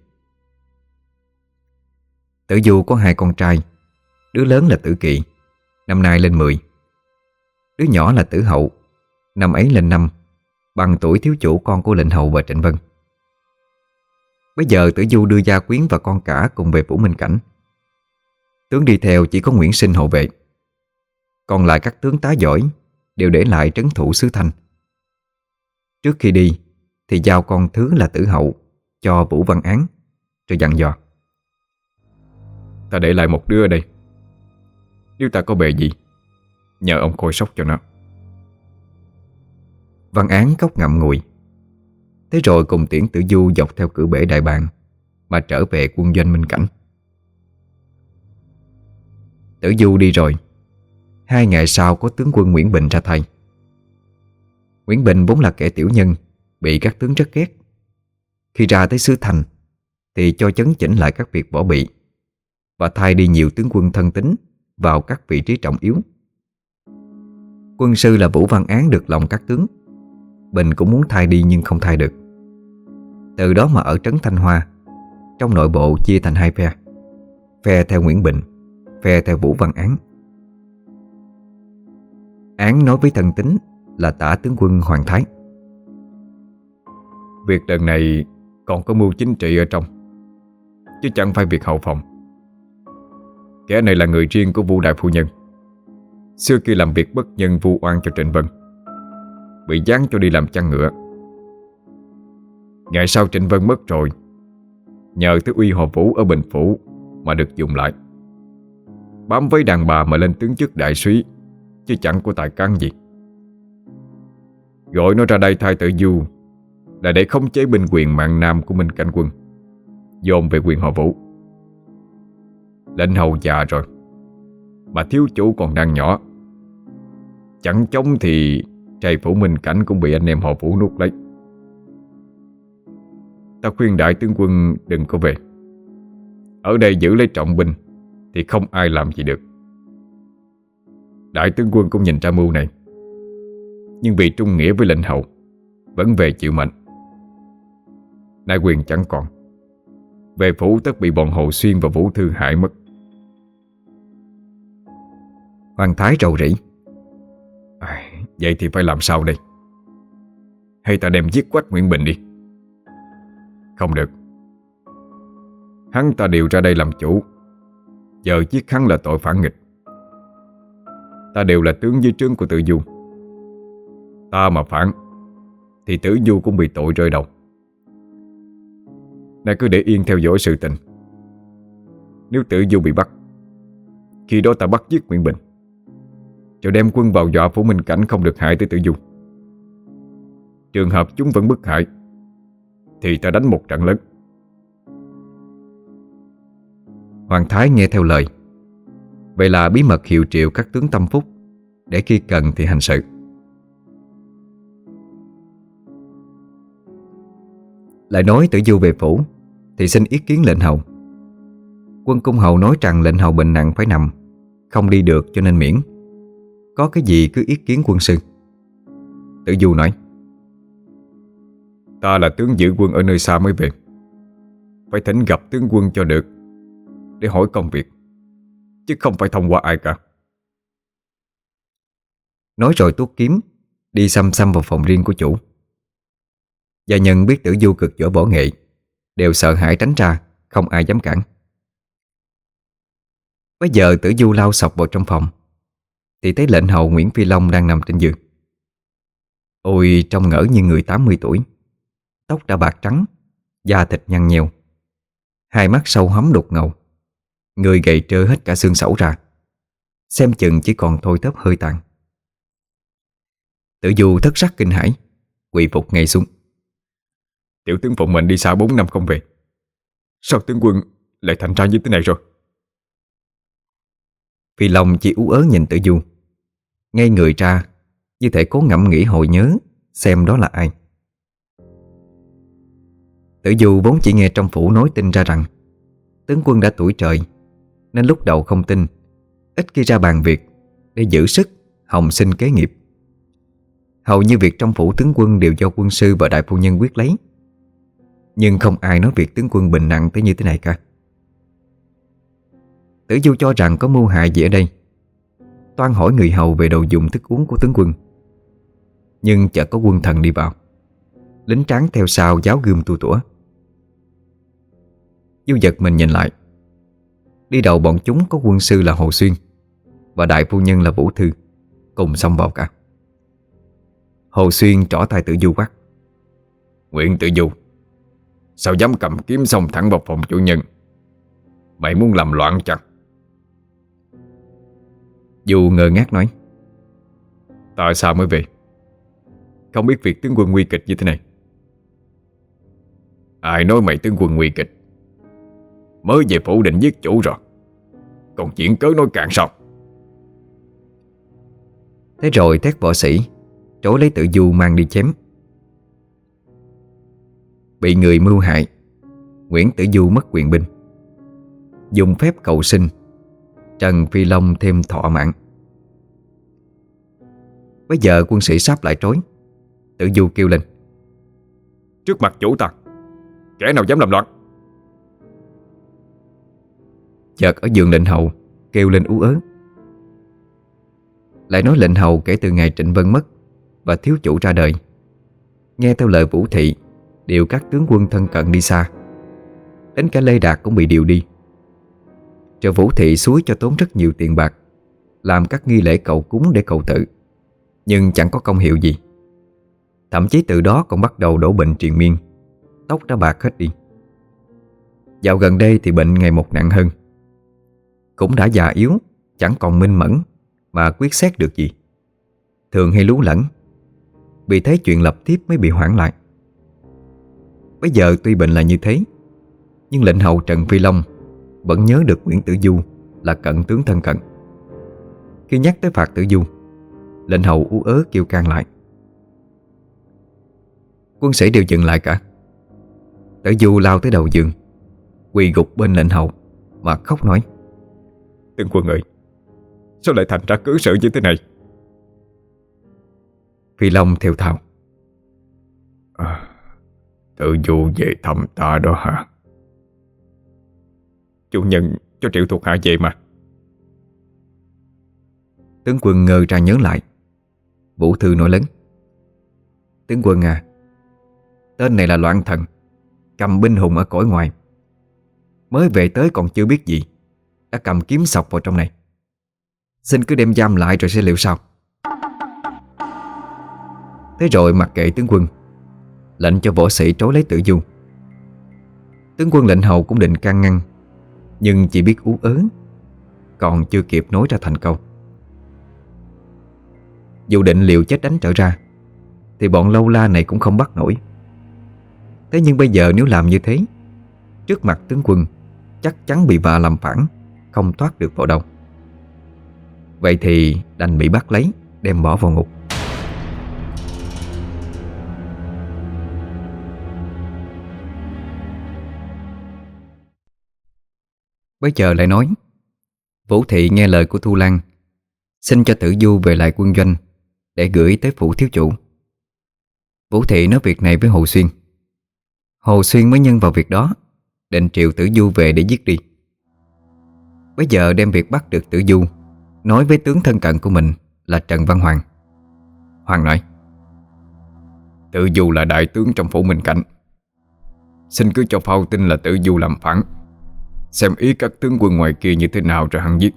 Tử Du có hai con trai. Đứa lớn là Tử Kỵ, năm nay lên 10. Đứa nhỏ là Tử Hậu, năm ấy lên 5, bằng tuổi thiếu chủ con của lệnh hầu và Trịnh Vân. Bây giờ Tử Du đưa gia quyến và con cả cùng về Phủ Minh Cảnh. Tướng đi theo chỉ có Nguyễn Sinh hộ vệ, còn lại các tướng tá giỏi đều để lại trấn thủ xứ Thanh. Trước khi đi thì giao con thứ là Tử Hậu cho Vũ Văn Án, rồi dặn dò: Ta để lại một đứa ở đây. Nếu ta có bề gì, nhờ ông coi sóc cho nó. Văn Án cốc ngậm ngùi. Thế rồi cùng Tiễn Tử Du dọc theo cửa bể đại bàng mà trở về quân doanh Minh Cảnh. Tử Du đi rồi, 2 ngày sau có tướng quân Nguyễn Bình ra thay. Nguyễn Bình vốn là kẻ tiểu nhân, bị các tướng rất ghét. Khi ra tới xứ Thành thì cho chấn chỉnh lại các việc võ bị và thay đi nhiều tướng quân thân tín vào các vị trí trọng yếu. Quân sư là Vũ Văn Án được lòng các tướng. Bình cũng muốn thay đi nhưng không thay được. Từ đó mà ở trấn Thanh Hoa, trong nội bộ chia thành 2 phe. Phe theo Nguyễn Bình, phe theo Vũ Văn Án. Án nói với thân tín là tả tướng quân Hoàng Thái: Việc lần này còn có mưu chính trị ở trong, chứ chẳng phải việc hậu phòng. Kẻ này là người riêng của Vu đại phu nhân. Xưa kia làm việc bất nhân vu oan cho Trịnh Vân, bị giáng cho đi làm chăn ngựa. Ngày sau Trịnh Vân mất rồi, nhờ tới uy Hồ Vũ ở Bình Phủ mà được dùng lại. Bám với đàn bà mà lên tướng chức đại úy, chứ chẳng có tài cán gì. Gọi nó ra đây thay Tử Du là để khống chế binh quyền mạng Nam của Minh Cảnh quân, dồn về quyền Hồ Vũ. Lệnh hầu già rồi mà thiếu chủ còn đang nhỏ, chẳng chống thì trầy phủ Minh Cảnh cũng bị anh em Hồ Vũ nuốt lấy. Ta khuyên đại tướng quân đừng có về. Ở đây giữ lấy trọng binh thì không ai làm gì được. Đại tướng quân cũng nhìn ra mưu này, nhưng vì trung nghĩa với lệnh hầu vẫn về chịu mệnh. Nay quyền chẳng còn, về phủ tất bị bọn Hồ Xuyên và Vũ Thư hại mất. Hoàng Thái rầu rĩ: Vậy thì phải làm sao đây? Hay ta đem giết Quách Nguyễn Bình đi? Không được. Hắn ta điều ra đây làm chủ, giờ giết hắn là tội phản nghịch. Ta đều là tướng dưới trướng của Tử Du. Ta mà phản thì Tử Du cũng bị tội rơi đầu. Nay cứ để yên theo dõi sự tình. Nếu Tử Du bị bắt, khi đó ta bắt giết Nguyễn Bình, rồi đem quân vào dọa phủ Minh Cảnh không được hại tới Tử Du. Trường hợp chúng vẫn bức hại thì ta đánh một trận lớn. Hoàng Thái nghe theo lời. Vậy là bí mật hiệu triệu các tướng tâm phúc, để khi cần thì hành sự. Lại nói Tử Du về phủ thì xin ý kiến lệnh hầu. Quân cung hầu nói rằng lệnh hầu bệnh nặng phải nằm, không đi được cho nên miễn. Có cái gì cứ ý kiến quân sư. Tử Du nói: Ta là tướng giữ quân ở nơi xa mới về, phải thỉnh gặp tướng quân cho được, để hỏi công việc, chứ không phải thông qua ai cả. Nói rồi tuốt kiếm, đi xăm xăm vào phòng riêng của chủ. Gia nhân biết Tử Du cực giỏi võ nghệ, đều sợ hãi tránh ra, không ai dám cản. Bây giờ Tử Du lao sộc vào trong phòng thì thấy lệnh hầu Nguyễn Phi Long đang nằm trên giường. Ôi, trông ngỡ như người 80 tuổi. Tóc đã bạc trắng, da thịt nhăn nheo, hai mắt sâu hóm đục ngầu, người gầy trơ hết cả xương sẩu ra, xem chừng chỉ còn thôi thóp hơi tàn. Tử Du thất sắc kinh hãi, quỳ phục ngay xuống. Tiểu tướng phụng mệnh đi xa 4 năm không về, sao tướng quân lại thành ra như thế này rồi? Phi Long chỉ ú ớ nhìn Tử Du, ngây người ra, như thể cố ngẫm nghĩ hồi nhớ xem đó là ai. Tử Du vốn chỉ nghe trong phủ nói tin ra rằng tướng quân đã tuổi trời, nên lúc đầu không tin, ít khi ra bàn việc để giữ sức hồng sinh kế nghiệp. Hầu như việc trong phủ tướng quân đều do quân sư và đại phu nhân quyết lấy, nhưng không ai nói việc tướng quân bệnh nặng tới như thế này cả. Tử Du cho rằng có mưu hại gì ở đây, toan hỏi người hầu về đồ dùng thức uống của tướng quân. Nhưng chợt có quân thần đi vào, lính tráng theo sau giáo gươm tua tủa. Du giật mình nhìn lại. Đi đầu bọn chúng có quân sư là Hồ Xuyên và đại phu nhân là Vũ Thư, cùng xông vào cả. Hồ Xuyên trỏ tay Tử Du quát: Nguyễn Tử Du, sao dám cầm kiếm xông thẳng vào phòng chủ nhân? Mày muốn làm loạn chăng? Du ngơ ngác nói: Tại sao mới về? Không biết việc tướng quân nguy kịch như thế này. Ai nói mày tướng quân nguy kịch? Mới về phủ định giết chủ rồi, còn chuyện cớ nói càng sao? Thế rồi thét võ sĩ trối lấy Tử Du mang đi chém. Bị người mưu hại, Nguyễn Tử Du mất quyền binh. Dùng phép cầu sinh, Trần Phi Long thêm thọ mạng. Bây giờ quân sĩ sắp lại trối. Tử Du kêu lên: Trước mặt chủ ta, kẻ nào dám làm loạn? Chợt ở giường lệnh hầu kêu lên ú ớ. Lại nói lệnh hầu kể từ ngày Trịnh Vân mất và thiếu chủ ra đời, nghe theo lời Vũ Thị điều các tướng quân thân cận đi xa. Đến cả Lê Đạt cũng bị điều đi. Rồi Vũ Thị xúi cho tốn rất nhiều tiền bạc, làm các nghi lễ cầu cúng để cầu tự, nhưng chẳng có công hiệu gì. Thậm chí từ đó còn bắt đầu đổ bệnh triền miên, tóc đã bạc hết đi. Dạo gần đây thì bệnh ngày một nặng hơn. Cũng đã già yếu, chẳng còn minh mẫn mà quyết xét được gì, thường hay lú lẫn. Vì thế chuyện lập tiếp mới bị hoãn lại. Bây giờ tuy bệnh là như thế, nhưng lệnh hầu Trần Phi Long vẫn nhớ được Nguyễn Tử Du là cận tướng thân cận. Khi nhắc tới phạt Tử Du, lệnh hầu ú ớ kêu can lại. Quân sĩ đều dừng lại cả. Tử Du lao tới đầu giường, quỳ gục bên lệnh hầu mà khóc nói: Tướng quân ơi, sao lại thành ra cớ sự như thế này? Phi Long theo thào: Tử Du về thăm ta đó hả? Chủ nhân cho triệu thuộc hạ về mà. Tướng quân ngơ ra nhớ lại. Vũ Thư nói lớn: Tướng quân à, tên này là loạn thần, cầm binh hùng ở cõi ngoài. Mới về tới còn chưa biết gì, đã cầm kiếm sọc vào trong này. Xin cứ đem giam lại rồi sẽ liệu sao. Thế rồi mặc kệ tướng quân, lệnh cho võ sĩ trối lấy Tử Du. Tướng quân lệnh hầu cũng định can ngăn, nhưng chỉ biết ú ớ, còn chưa kịp nói ra thành câu. Dù định liều chết đánh trở ra, thì bọn lâu la này cũng không bắt nổi. Thế nhưng bây giờ nếu làm như thế, trước mặt tướng quân chắc chắn bị vạ làm phản, không thoát được vào đâu. Vậy thì đành bị bắt lấy, đem bỏ vào ngục. Bây giờ lại nói, Vũ Thị nghe lời của Thu Lan, xin cho Tử Du về lại quân doanh để gửi tới phủ thiếu chủ. Vũ Thị nói việc này với Hồ Xuyên. Hồ Xuyên mới nhân vào việc đó, định triệu Tử Du về để giết đi. Bây giờ đem việc bắt được Tử Du nói với tướng thân cận của mình là Trần Văn Hoàng. Hoàng nói: Tử Du là đại tướng trong phủ Minh Cảnh, xin cứ cho phao tin là Tử Du làm phản, xem ý các tướng quân ngoài kia như thế nào rồi hẳn giết.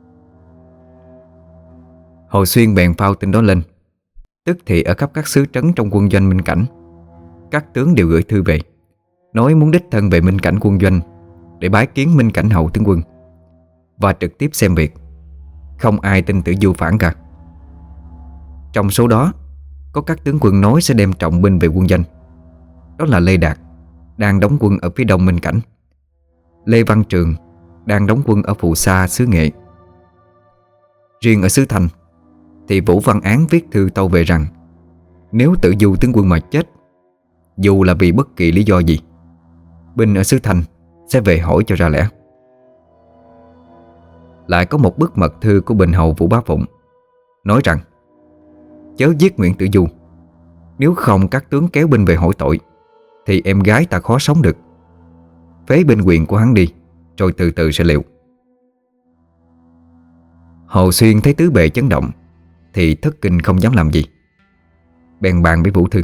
Hồ Xuyên bèn phao tin đó lên. Tức thì ở khắp các xứ trấn trong quân doanh Minh Cảnh, các tướng đều gửi thư về, nói muốn đích thân về Minh Cảnh quân doanh để bái kiến Minh Cảnh hậu tướng quân và trực tiếp xem việc. Không ai tin Tử Du phản cả. Trong số đó có các tướng quân nói sẽ đem trọng binh về quân doanh. Đó là Lê Đạt, đang đóng quân ở phía đông Minh Cảnh; Lê Văn Trường, đang đóng quân ở Phù Sa xứ Nghệ. Riêng ở xứ Thành thì Vũ Văn Án viết thư tâu về rằng nếu Tử Du tướng quân mà chết, dù là vì bất kỳ lý do gì, binh ở xứ Thành sẽ về hỏi cho ra lẽ. Lại có một bức mật thư của Bình hầu Vũ Bá Phụng nói rằng chớ giết Nguyễn Tử Du, nếu không các tướng kéo binh về hỏi tội thì em gái ta khó sống được. Phế binh quyền của hắn đi, rồi từ từ sẽ liệu. Hồ Xuyên thấy tứ bề chấn động thì thất kinh không dám làm gì. Bèn bàn với Vũ Thư: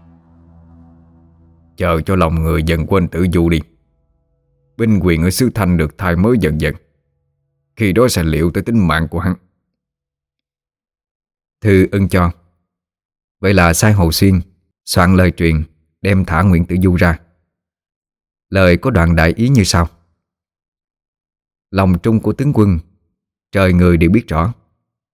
Chờ cho lòng người dần quên Tử Du đi. Binh quyền ở xứ Thanh được thay mới dần dần, khi đó sẽ liệu tới tính mạng của hắn. Thư ưng cho. Vậy là sai Hồ Xuyên soạn lời truyền đem thả Nguyễn Tử Du ra. Lời có đoạn đại ý như sau: lòng trung của tướng quân trời người đều biết rõ.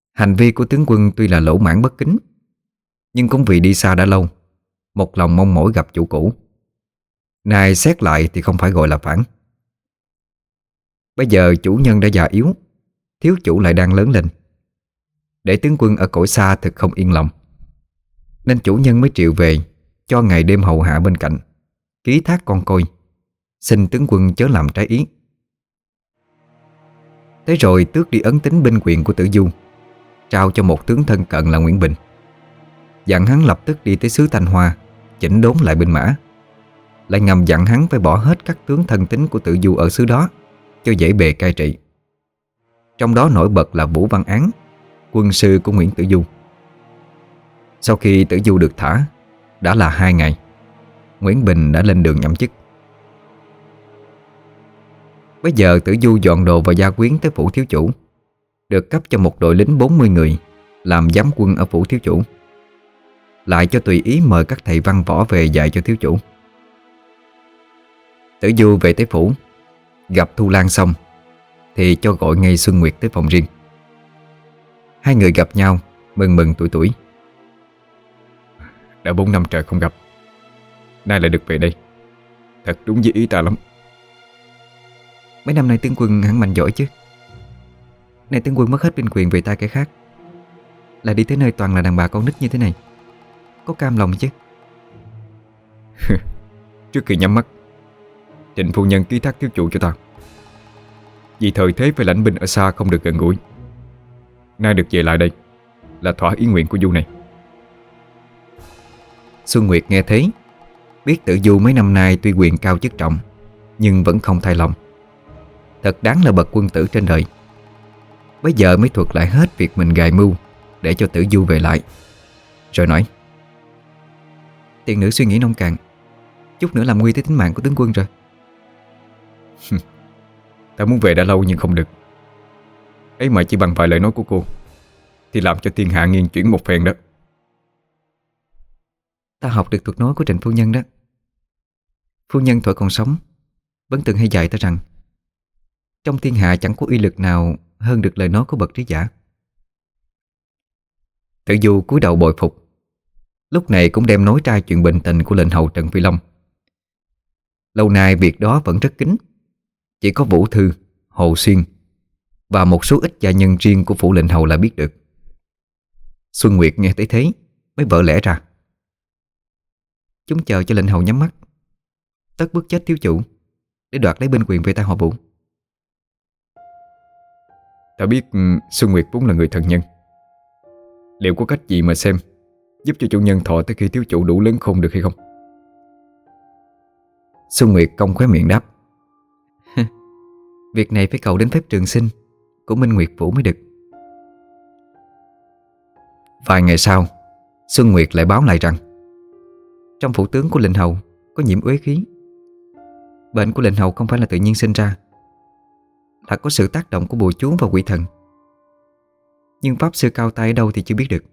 Hành vi của tướng quân tuy là lỗ mãng bất kính, nhưng cũng vì đi xa đã lâu, một lòng mong mỏi gặp chủ cũ. Nay xét lại thì không phải gọi là phản. Bây giờ chủ nhân đã già yếu, thiếu chủ lại đang lớn lên, để tướng quân ở cõi xa thực không yên lòng, nên chủ nhân mới triệu về, cho ngày đêm hầu hạ bên cạnh, ký thác con côi, xin tướng quân chớ làm trái ý. Thế rồi tước đi ấn tín binh quyền của Tử Du, trao cho một tướng thân cận là Nguyễn Bình, dặn hắn lập tức đi tới xứ Thanh Hoa, chỉnh đốn lại binh mã, lại ngầm dặn hắn phải bỏ hết các tướng thân tín của Tử Du ở xứ đó, cho dễ bề cai trị. Trong đó nổi bật là Vũ Văn Án, quân sư của Nguyễn Tử Du. Sau khi Tử Du được thả, đã là 2 ngày, Nguyễn Bình đã lên đường nhậm chức. Bây giờ Tử Du dọn đồ và gia quyến tới phủ thiếu chủ, được cấp cho một đội lính 40 người làm giám quân ở phủ thiếu chủ, lại cho tùy ý mời các thầy văn võ về dạy cho thiếu chủ. Tử Du về tới phủ, gặp Thu Lan xong thì cho gọi ngay Xuân Nguyệt tới phòng riêng. Hai người gặp nhau mừng mừng tuổi tuổi. Đã 4 năm trời không gặp, nay lại được về đây, thật đúng với ý ta lắm. Mấy năm nay tướng quân hẳn mạnh giỏi chứ. Nay tướng quân mất hết binh quyền về tay kẻ khác, lại đi tới nơi toàn là đàn bà con nít như thế này, có cam lòng chứ? Trước khi nhắm mắt, Trịnh phu nhân ký thác thiếu chủ cho ta, vì thời thế phải lãnh binh ở xa không được gần gũi. Nay được về lại đây là thỏa ý nguyện của Du này. Xuân Nguyệt nghe thấy, biết Tử Du mấy năm nay tuy quyền cao chức trọng, nhưng vẫn không thay lòng. Thật đáng là bậc quân tử trên đời. Bây giờ mới thuật lại hết việc mình gài mưu để cho Tử Du về lại, rồi nói: Tiền nữ suy nghĩ nông cạn, chút nữa làm nguy tới tính mạng của tướng quân rồi. Ta muốn về đã lâu nhưng không được. Ấy mà chỉ bằng vài lời nói của cô thì làm cho thiên hạ nghiêng chuyển một phen đó. Ta học được thuật nói của Trịnh phu nhân đó. Phu nhân thuở còn sống vẫn từng hay dạy ta rằng trong thiên hạ chẳng có uy lực nào hơn được lời nói của bậc trí giả. Tử Du cúi đầu bồi phục, lúc này cũng đem nói ra chuyện bệnh tình của lệnh hầu Trần Phi Long. Lâu nay việc đó vẫn rất kín, chỉ có Vũ Thư, Hồ Xuyên và một số ít gia nhân riêng của phủ lệnh hầu là biết được. Xuân Nguyệt nghe thấy thế mới vỡ lẽ ra: Chúng chờ cho lệnh hầu nhắm mắt, tất bức chết thiếu chủ để đoạt lấy binh quyền về tay họ Vũ. Ta biết Xuân Nguyệt vốn là người thần nhân, liệu có cách gì mà xem giúp cho chủ nhân thọ tới khi thiếu chủ đủ lớn khôn được hay không? Xuân Nguyệt cong khóe miệng đáp: Việc này phải cầu đến phép trường sinh của Minh Nguyệt Phủ mới được. Vài ngày sau, Xuân Nguyệt lại báo lại rằng trong phủ tướng của lệnh hầu có nhiễm uế khí. Bệnh của lệnh hầu không phải là tự nhiên sinh ra, là có sự tác động của bùa chú và quỷ thần. Nhưng pháp sư cao tay ở đâu thì chưa biết được.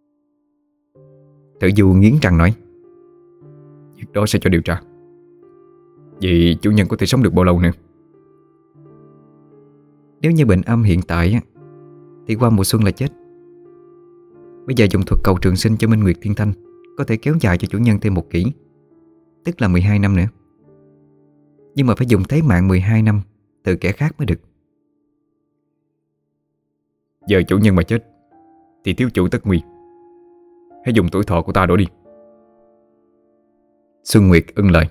Tử Du nghiến răng nói: Việc đó sẽ cho điều tra. Vậy chủ nhân có thể sống được bao lâu nữa? Nếu như bệnh âm hiện tại thì qua mùa xuân là chết. Bây giờ dùng thuật cầu trường sinh cho Minh Nguyệt Thiên Thanh có thể kéo dài cho chủ nhân thêm một kỷ, tức là 12 năm nữa. Nhưng mà phải dùng thế mạng 12 năm từ kẻ khác mới được. Giờ chủ nhân mà chết thì thiếu chủ tất nguy. Hãy dùng tuổi thọ của ta đổi đi. Xuân Nguyệt ưng lời.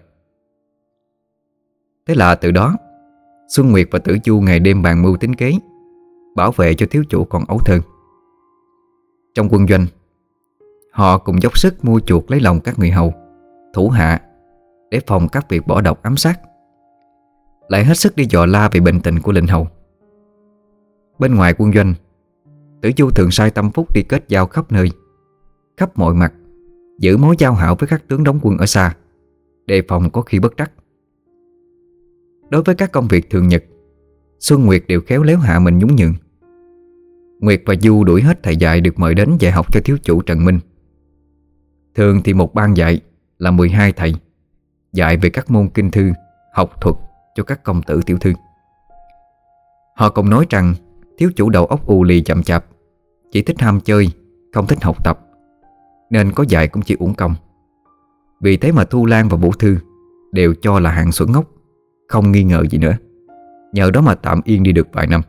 Thế là từ đó Xuân Nguyệt và Tử Du ngày đêm bàn mưu tính kế, bảo vệ cho thiếu chủ còn ấu thơ. Trong quân doanh, họ cùng dốc sức mua chuộc lấy lòng các người hầu, thủ hạ để phòng các việc bỏ độc ám sát, lại hết sức đi dò la về bệnh tình của lệnh hầu. Bên ngoài quân doanh, Tử Du thường sai tâm phúc đi kết giao khắp nơi, khắp mọi mặt, giữ mối giao hảo với các tướng đóng quân ở xa, đề phòng có khi bất trắc. Đối với các công việc thường nhật, Xuân Nguyệt đều khéo léo hạ mình nhún nhường. Nguyệt và Du đuổi hết thầy dạy được mời đến dạy học cho thiếu chủ Trần Minh. Thường thì một ban dạy là 12 thầy, dạy về các môn kinh thư, học thuật cho các công tử tiểu thư. Họ còn nói rằng thiếu chủ đầu óc ù lì chậm chạp, chỉ thích ham chơi, không thích học tập, nên có dạy cũng chỉ uổng công. Vì thế mà Thu Lan và Vũ Thư đều cho là hạng xuẩn ngốc, không nghi ngờ gì nữa. Nhờ đó mà tạm yên đi được vài năm.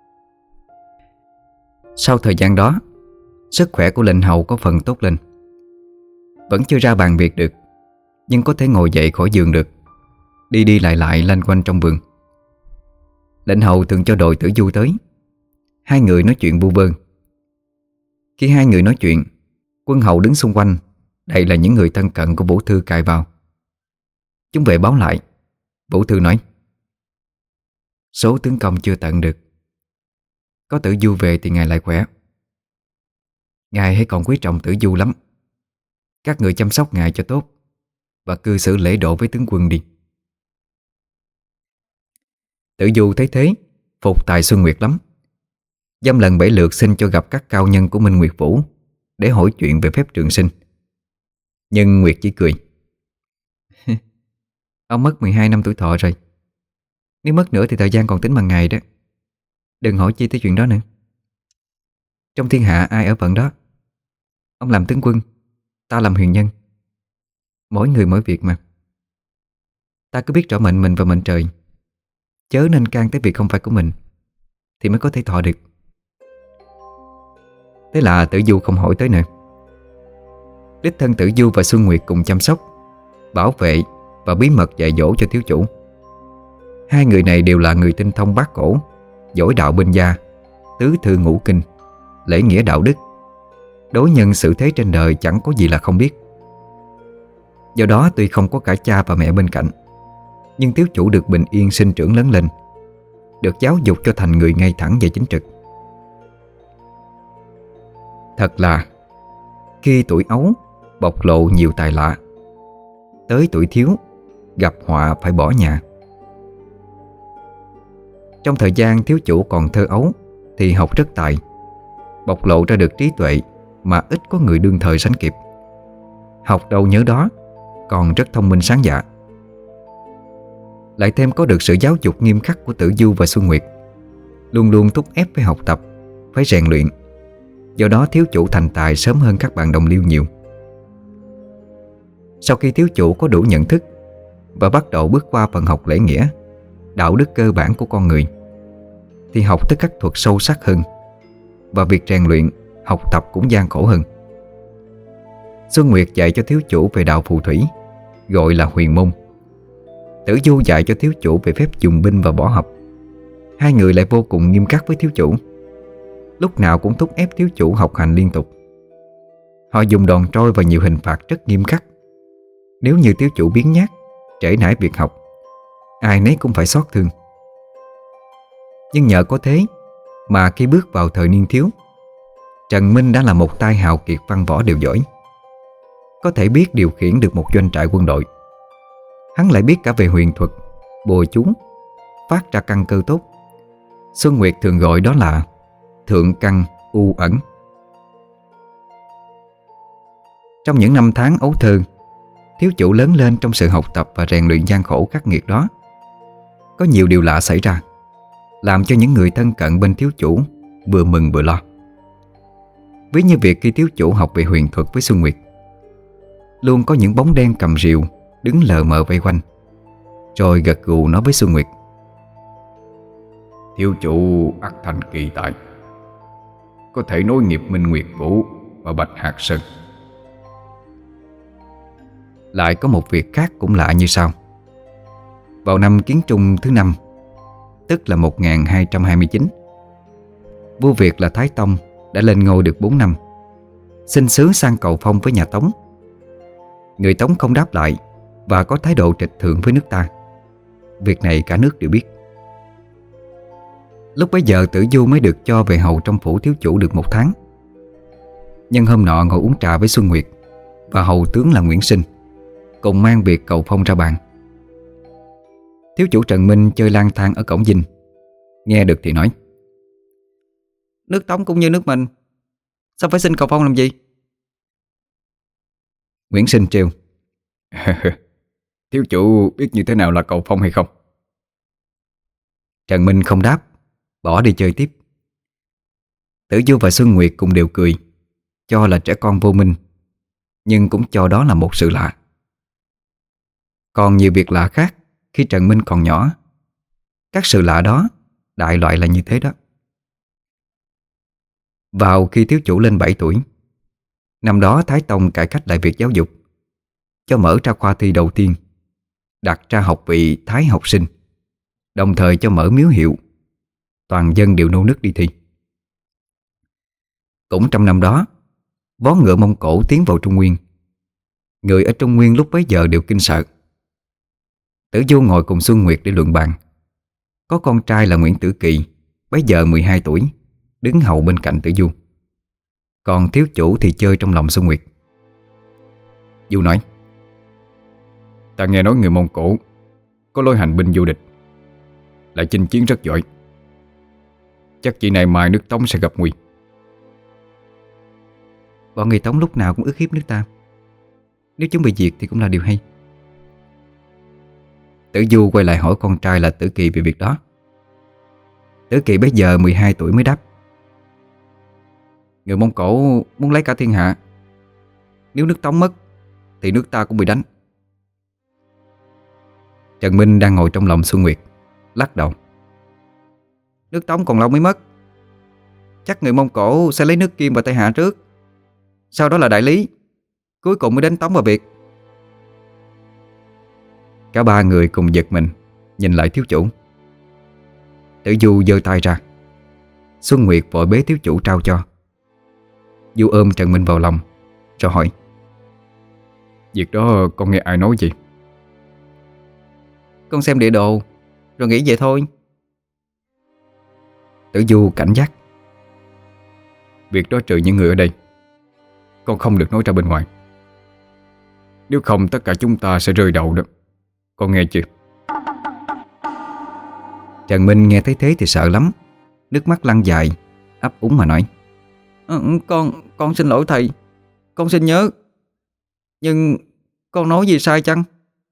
Sau thời gian đó, sức khỏe của lệnh hầu có phần tốt lên. Vẫn chưa ra bàn việc được, nhưng có thể ngồi dậy khỏi giường được, đi đi lại lại lanh quanh trong vườn. Lệnh hầu thường cho đội Tử Du tới. Hai người nói chuyện vu vơ. Khi hai người nói chuyện, quân hầu đứng xung quanh, đây là những người thân cận của Vũ Thư cài vào. Chúng về báo lại. Vũ Thư nói: số tướng công chưa tận được. Có Tử Du về thì ngài lại khỏe. Ngài hãy còn quý trọng Tử Du lắm. Các người chăm sóc ngài cho tốt và cư xử lễ độ với tướng quân đi. Tử Du thấy thế, phục tài Xuân Nguyệt lắm. Dăm lần bảy lượt xin cho gặp các cao nhân của Minh Nguyệt Vũ để hỏi chuyện về phép trường sinh. Nhưng Nguyệt chỉ cười. Ông mất 12 năm tuổi thọ rồi. Nếu mất nữa thì thời gian còn tính bằng ngày đó. Đừng hỏi chi tới chuyện đó nữa. Trong thiên hạ ai ở phận đó. Ông làm tướng quân, ta làm huyền nhân. Mỗi người mỗi việc mà. Ta cứ biết rõ mệnh mình và mệnh trời, chớ nên can tới việc không phải của mình, thì mới có thể thọ được. Thế là Tử Du không hỏi tới nữa. Đích thân Tử Du và Xuân Nguyệt cùng chăm sóc, bảo vệ và bí mật dạy dỗ cho thiếu chủ. Hai người này đều là người tinh thông bát cổ, giỏi đạo binh gia, tứ thư ngũ kinh, lễ nghĩa đạo đức, đối nhân xử thế trên đời chẳng có gì là không biết. Do đó tuy không có cả cha và mẹ bên cạnh, nhưng thiếu chủ được bình yên sinh trưởng lớn lên, được giáo dục cho thành người ngay thẳng và chính trực. Thật là khi tuổi ấu bộc lộ nhiều tài lạ, tới tuổi thiếu gặp họa phải bỏ nhà. Trong thời gian thiếu chủ còn thơ ấu thì học rất tài, bộc lộ ra được trí tuệ mà ít có người đương thời sánh kịp. Học đâu nhớ đó, còn rất thông minh sáng dạ. Lại thêm có được sự giáo dục nghiêm khắc của Tử Du và Xuân Nguyệt, luôn luôn thúc ép phải học tập, phải rèn luyện. Do đó thiếu chủ thành tài sớm hơn các bạn đồng liêu nhiều. Sau khi thiếu chủ có đủ nhận thức và bắt đầu bước qua phần học lễ nghĩa, đạo đức cơ bản của con người, thì học tới các thuật sâu sắc hơn, và việc rèn luyện, học tập cũng gian khổ hơn. Xuân Nguyệt dạy cho thiếu chủ về đạo phù thủy, gọi là huyền môn. Tử Du dạy cho thiếu chủ về phép dùng binh và võ học. Hai người lại vô cùng nghiêm khắc với thiếu chủ, lúc nào cũng thúc ép thiếu chủ học hành liên tục. Họ dùng đòn troi và nhiều hình phạt rất nghiêm khắc. Nếu như thiếu chủ biếng nhác, trễ nải việc học, ai nấy cũng phải xót thương. Nhưng nhờ có thế mà khi bước vào thời niên thiếu, Trần Minh đã là một tay hào kiệt văn võ đều giỏi, có thể biết điều khiển được một doanh trại quân đội. Hắn lại biết cả về huyền thuật, bùa chú, phát ra căn cơ tốt. Xuân Nguyệt thường gọi đó là thượng căn u ẩn. Trong những năm tháng ấu thơ, thiếu chủ lớn lên trong sự học tập và rèn luyện gian khổ khắc nghiệt đó. Có nhiều điều lạ xảy ra, làm cho những người thân cận bên thiếu chủ vừa mừng vừa lo. Ví như việc khi thiếu chủ học về huyền thuật với Xuân Nguyệt, luôn có những bóng đen cầm rìu đứng lờ mờ vây quanh, rồi gật gù nói với Xuân Nguyệt: thiếu chủ ắt thành kỳ tài, có thể nối nghiệp Minh Nguyệt Vũ và Bạch Hạc Sơn. Lại có một việc khác cũng lạ như sau. Vào năm Kiến Trung thứ 5, tức là 1229, vua Việt là Thái Tông đã lên ngôi được 4 năm, xin sứ sang cầu phong với nhà Tống. Người Tống không đáp lại và có thái độ trịch thượng với nước ta. Việc này cả nước đều biết. Lúc bấy giờ Tử Du mới được cho về hầu trong phủ thiếu chủ được 1 tháng. Nhân hôm nọ ngồi uống trà với Xuân Nguyệt và hầu tướng là Nguyễn Sinh, cùng mang việc cầu phong ra bàn. Thiếu chủ Trần Minh chơi lang thang ở cổng dinh, nghe được thì nói: nước Tống cũng như nước mình, sao phải xin cầu phong làm gì? Nguyễn Sinh trêu: thiếu chủ biết như thế nào là cầu phong hay không? Trần Minh không đáp, bỏ đi chơi tiếp. Tử Du và Xuân Nguyệt cùng đều cười, cho là trẻ con vô minh, nhưng cũng cho đó là một sự lạ. Còn nhiều việc lạ khác khi Trần Minh còn nhỏ. Các sự lạ đó đại loại là như thế đó. Vào khi thiếu chủ lên 7 tuổi, năm đó Thái Tông cải cách lại việc giáo dục, cho mở ra khoa thi đầu tiên, đặt ra học vị Thái học sinh, đồng thời cho mở miếu hiệu, toàn dân đều nô nức đi thi. Cũng trong năm đó, vó ngựa Mông Cổ tiến vào Trung Nguyên. Người ở Trung Nguyên lúc bấy giờ đều kinh sợ. Tử Du ngồi cùng Xuân Nguyệt để luận bàn. Có con trai là Nguyễn Tử Kỳ, bấy giờ 12 tuổi, đứng hầu bên cạnh Tử Du. Còn thiếu chủ thì chơi trong lòng Xuân Nguyệt. Du nói: Ta nghe nói người Mông Cổ có lối hành binh vô địch, lại chinh chiến rất giỏi. Chắc chị này mai nước Tống sẽ gặp nguy. Bọn người Tống lúc nào cũng ức hiếp nước ta, nếu chúng bị diệt thì cũng là điều hay. Tử Du quay lại hỏi con trai là Tử Kỳ về việc đó. Tử Kỳ bây giờ 12 tuổi mới đáp: người Mông Cổ muốn lấy cả thiên hạ. Nếu nước Tống mất thì nước ta cũng bị đánh. Trần Minh đang ngồi trong lòng Xuân Nguyệt, lắc đầu: nước Tống còn lâu mới mất. Chắc người Mông Cổ sẽ lấy nước Kim và Tây Hạ trước, sau đó là Đại Lý, cuối cùng mới đến Tống và Việt. Cả ba người cùng giật mình nhìn lại thiếu chủ. Tử Du giơ tay ra. Xuân Nguyệt vội bế thiếu chủ trao cho. Du ôm Trần Minh vào lòng rồi hỏi: việc đó con nghe ai nói gì? Con xem địa đồ rồi nghĩ vậy thôi. Tử Du cảnh giác: việc đó trừ những người ở đây, con không được nói ra bên ngoài. Nếu không tất cả chúng ta sẽ rơi đầu đó. Con nghe chưa? Trần Minh nghe thấy thế thì sợ lắm, nước mắt lăn dài, ấp úng mà nói: Con xin lỗi thầy, con xin nhớ. Nhưng con nói gì sai chăng?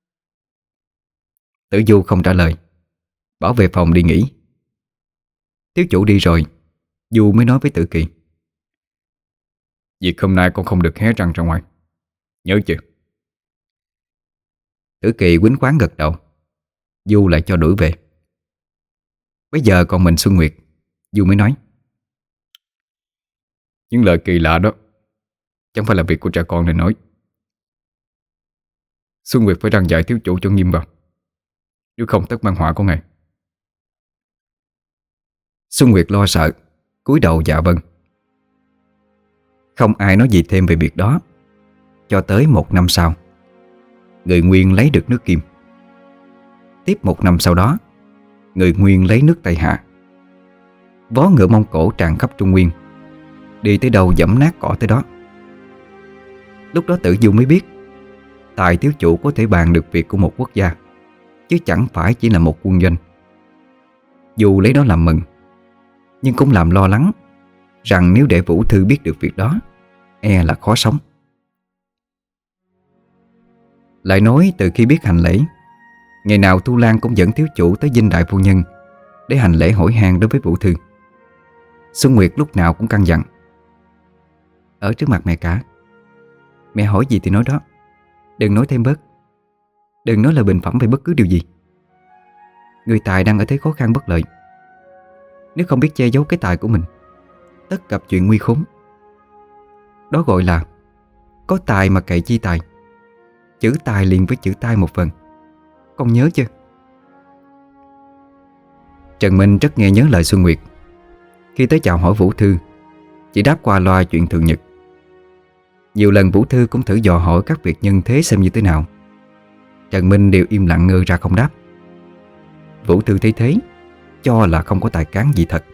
Tử Du không trả lời, bảo về phòng đi nghỉ. Thiếu chủ đi rồi, Du mới nói với Tử Kỳ: việc hôm nay con không được hé răng ra ngoài, nhớ chưa? Tử Kỳ quýnh quán gật đầu. Du lại cho đuổi về. Bây giờ còn mình Xuân Nguyệt, Du mới nói: những lời kỳ lạ đó chẳng phải là việc của trẻ con nên nói. Xuân Nguyệt phải răn dạy thiếu chủ cho nghiêm vào, nếu không tất mang họa của ngài. Xuân Nguyệt lo sợ, cúi đầu dạ vâng. Không ai nói gì thêm về việc đó. Cho tới 1 năm sau, người Nguyên lấy được nước Kim. Tiếp 1 năm sau đó, người Nguyên lấy nước Tây Hạ. Vó ngựa Mông Cổ tràn khắp Trung Nguyên, đi tới đâu dẫm nát cỏ tới đó. Lúc đó Tử Du mới biết tài thiếu chủ có thể bàn được việc của một quốc gia, chứ chẳng phải chỉ là một quân doanh. Dù lấy đó làm mừng, nhưng cũng làm lo lắng rằng nếu để Vũ Thư biết được việc đó, e là khó sống. Lại nói từ khi biết hành lễ, ngày nào Thu Lan cũng dẫn thiếu chủ tới dinh đại phu nhân để hành lễ hỏi han đối với Vũ Thư. Xuân Nguyệt lúc nào cũng căn dặn: ở trước mặt mẹ cả, mẹ hỏi gì thì nói đó, đừng nói thêm bớt. Đừng nói lời bình phẩm về bất cứ điều gì. Người tài đang ở thế khó khăn bất lợi, nếu không biết che giấu cái tài của mình, tất gặp chuyện nguy khốn. Đó gọi là có tài mà cậy chi tài. Chữ tài liền với chữ tai một phần. Con nhớ chưa? Trần Minh rất nghe nhớ lời Xuân Nguyệt. Khi tới chào hỏi Vũ Thư, chỉ đáp qua loa chuyện thường nhật. Nhiều lần Vũ Thư cũng thử dò hỏi các việc nhân thế xem như thế nào. Trần Minh đều im lặng ngơ ra không đáp. Vũ Thư thấy thế, cho là không có tài cán gì thật.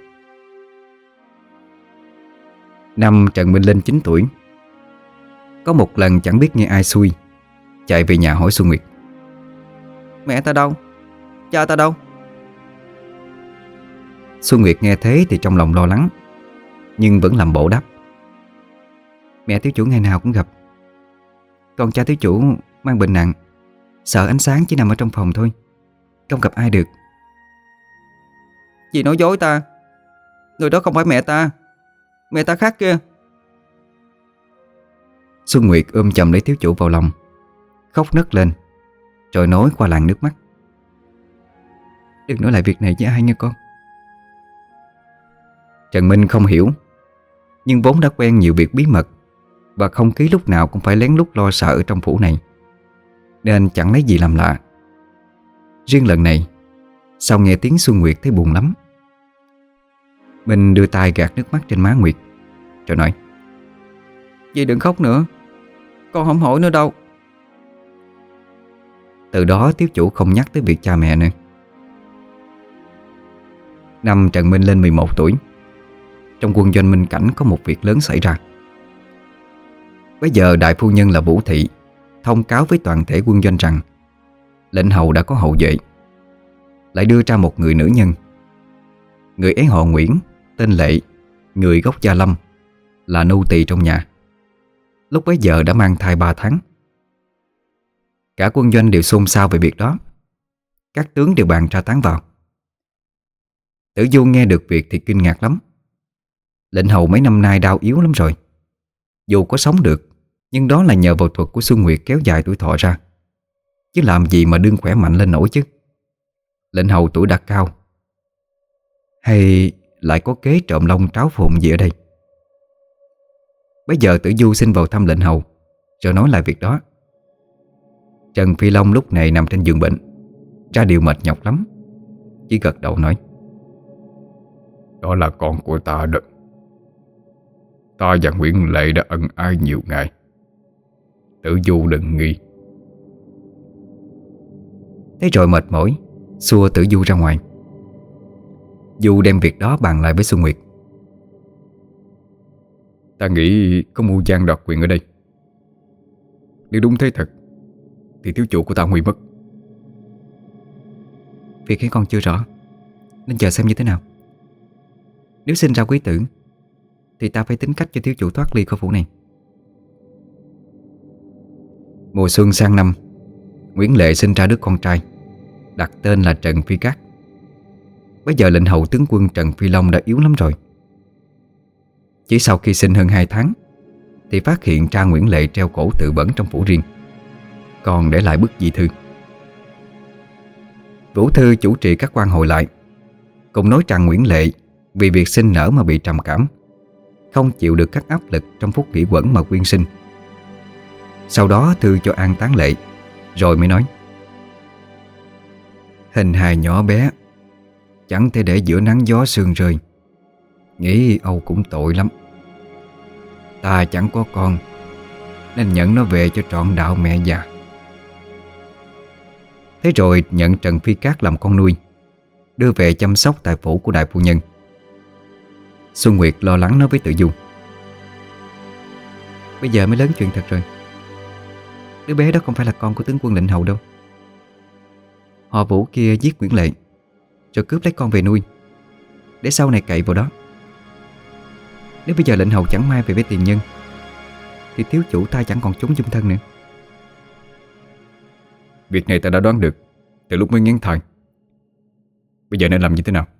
Năm Trần Minh lên 9 tuổi, có một lần chẳng biết nghe ai xui, chạy về nhà hỏi Xuân Nguyệt: mẹ ta đâu? Cha ta đâu? Xuân Nguyệt nghe thế thì trong lòng lo lắng, nhưng vẫn làm bộ đáp: mẹ thiếu chủ ngày nào cũng gặp. Còn cha thiếu chủ mang bệnh nặng, sợ ánh sáng chỉ nằm ở trong phòng thôi, không gặp ai được. Dì nói dối ta. Người đó không phải mẹ ta. Mẹ ta khác kia. Xuân Nguyệt ôm chầm lấy thiếu chủ vào lòng, khóc nấc lên, rồi nói qua làn nước mắt: Đừng nói lại việc này với ai nha con. Trần Minh không hiểu, nhưng vốn đã quen nhiều việc bí mật và không khí lúc nào cũng phải lén lút lo sợ ở trong phủ này, nên chẳng lấy gì làm lạ. Riêng lần này, sau nghe tiếng Xuân Nguyệt thấy buồn lắm. Minh đưa tay gạt nước mắt trên má Nguyệt, rồi nói: Dì đừng khóc nữa, con không hỏi nữa đâu. Từ đó thiếu chủ không nhắc tới việc cha mẹ nữa. Năm Trần Minh lên 11 tuổi, trong quân doanh Minh Cảnh có một việc lớn xảy ra. Bây giờ đại phu nhân là Vũ Thị thông cáo với toàn thể quân doanh rằng lệnh hầu đã có hậu vệ, lại đưa ra một người nữ nhân. Người ấy họ Nguyễn, tên Lệ, người gốc Gia Lâm, là nô tỳ trong nhà. Lúc bấy giờ đã mang thai 3 tháng. Cả quân doanh đều xôn xao về việc đó. Các tướng đều bàn ra tán vào. Tử Du nghe được việc thì kinh ngạc lắm. Lệnh hầu mấy năm nay đau yếu lắm rồi. Dù có sống được, nhưng đó là nhờ vào thuật của Xuân Nguyệt kéo dài tuổi thọ ra, chứ làm gì mà đương khỏe mạnh lên nổi chứ. Lệnh hầu tuổi đã cao, hay lại có kế trộm long tráo phụng gì ở đây? Bây giờ Tử Du xin vào thăm lệnh hầu, rồi nói lại việc đó. Trần Phi Long lúc này nằm trên giường bệnh, ra điều mệt nhọc lắm, chỉ gật đầu nói: Đó là con của ta đó. Ta và Nguyễn Lệ đã ân ái nhiều ngày. Tử Du đừng nghi. Thế rồi mệt mỏi xua Tử Du ra ngoài. Du đem việc đó bàn lại với Xuân Nguyệt. Ta nghĩ có mưu gian đoạt quyền ở đây. Nếu đúng thế thật thì thiếu chủ của ta nguy mất. Việc ấy con chưa rõ, nên chờ xem như thế nào. Nếu sinh ra quý tử thì ta phải tính cách cho thiếu chủ thoát ly khỏi phủ này. Mùa xuân sang năm, Nguyễn Lệ sinh ra đứa con trai, đặt tên là Trần Phi Cát. Bây giờ lệnh hầu tướng quân Trần Phi Long đã yếu lắm rồi. Chỉ sau khi sinh hơn 2 tháng thì phát hiện cha Nguyễn Lệ treo cổ tự bẩn trong phủ riêng, còn để lại bức di thư. Vũ Thư chủ trì các quan hội lại, cùng nói rằng Nguyễn Lệ vì việc sinh nở mà bị trầm cảm, không chịu được các áp lực trong phút nghỉ quẩn mà quyên sinh. Sau đó thư cho an táng Lệ, rồi mới nói: Hình hài nhỏ bé, chẳng thể để giữa nắng gió sương rơi, nghĩ âu cũng tội lắm. Ta chẳng có con, nên nhận nó về cho trọn đạo mẹ già. Thế rồi nhận Trần Phi Cát làm con nuôi, đưa về chăm sóc tại phủ của đại phu nhân. Xuân Nguyệt lo lắng nói với Tử Du: Bây giờ mới lớn chuyện thật rồi. Đứa bé đó không phải là con của tướng quân lệnh hầu đâu. Họ Vũ kia giết Nguyễn Lệ, rồi cướp lấy con về nuôi, để sau này cậy vào đó. Nếu bây giờ lệnh hầu chẳng may về với tiền nhân, thì thiếu chủ ta chẳng còn chúng chung thân nữa. Việc này ta đã đoán được từ lúc mới ngén thai. Bây giờ nên làm như thế nào?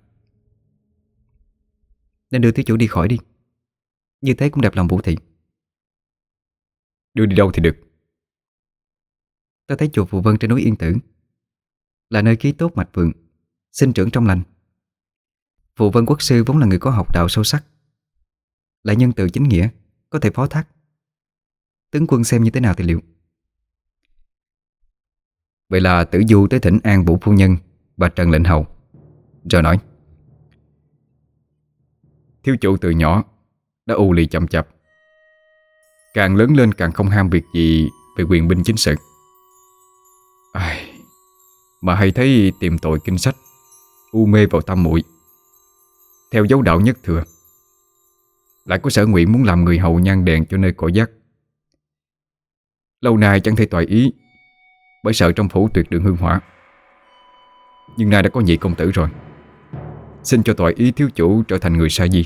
Nên đưa thiếu chủ đi khỏi đi. Như thế cũng đẹp lòng Vũ Thị. Đưa đi đâu thì được? Ta thấy chùa Phù Vân trên núi Yên Tử là nơi khí tốt mạch vượng, sinh trưởng trong lành. Phù Vân quốc sư vốn là người có học đạo sâu sắc, lại nhân từ chính nghĩa, có thể phó thác. Tướng quân xem như thế nào thì liệu. Vậy là Tử Du tới thỉnh an Vũ phu nhân và Trần lệnh hầu, rồi nói: Thiếu chủ từ nhỏ đã u lì chậm chạp, càng lớn lên càng không ham việc gì về quyền binh chính sự. Mà hay thấy tìm tội kinh sách, u mê vào tam muội, theo dấu đạo nhất thừa, lại có sở nguyện muốn làm người hầu nhang đèn cho nơi cõi giác. Lâu nay chẳng thể toại ý, bởi sợ trong phủ tuyệt đường hương hỏa. Nhưng nay đã có nhị công tử rồi, xin cho toại ý thiếu chủ trở thành người sa di.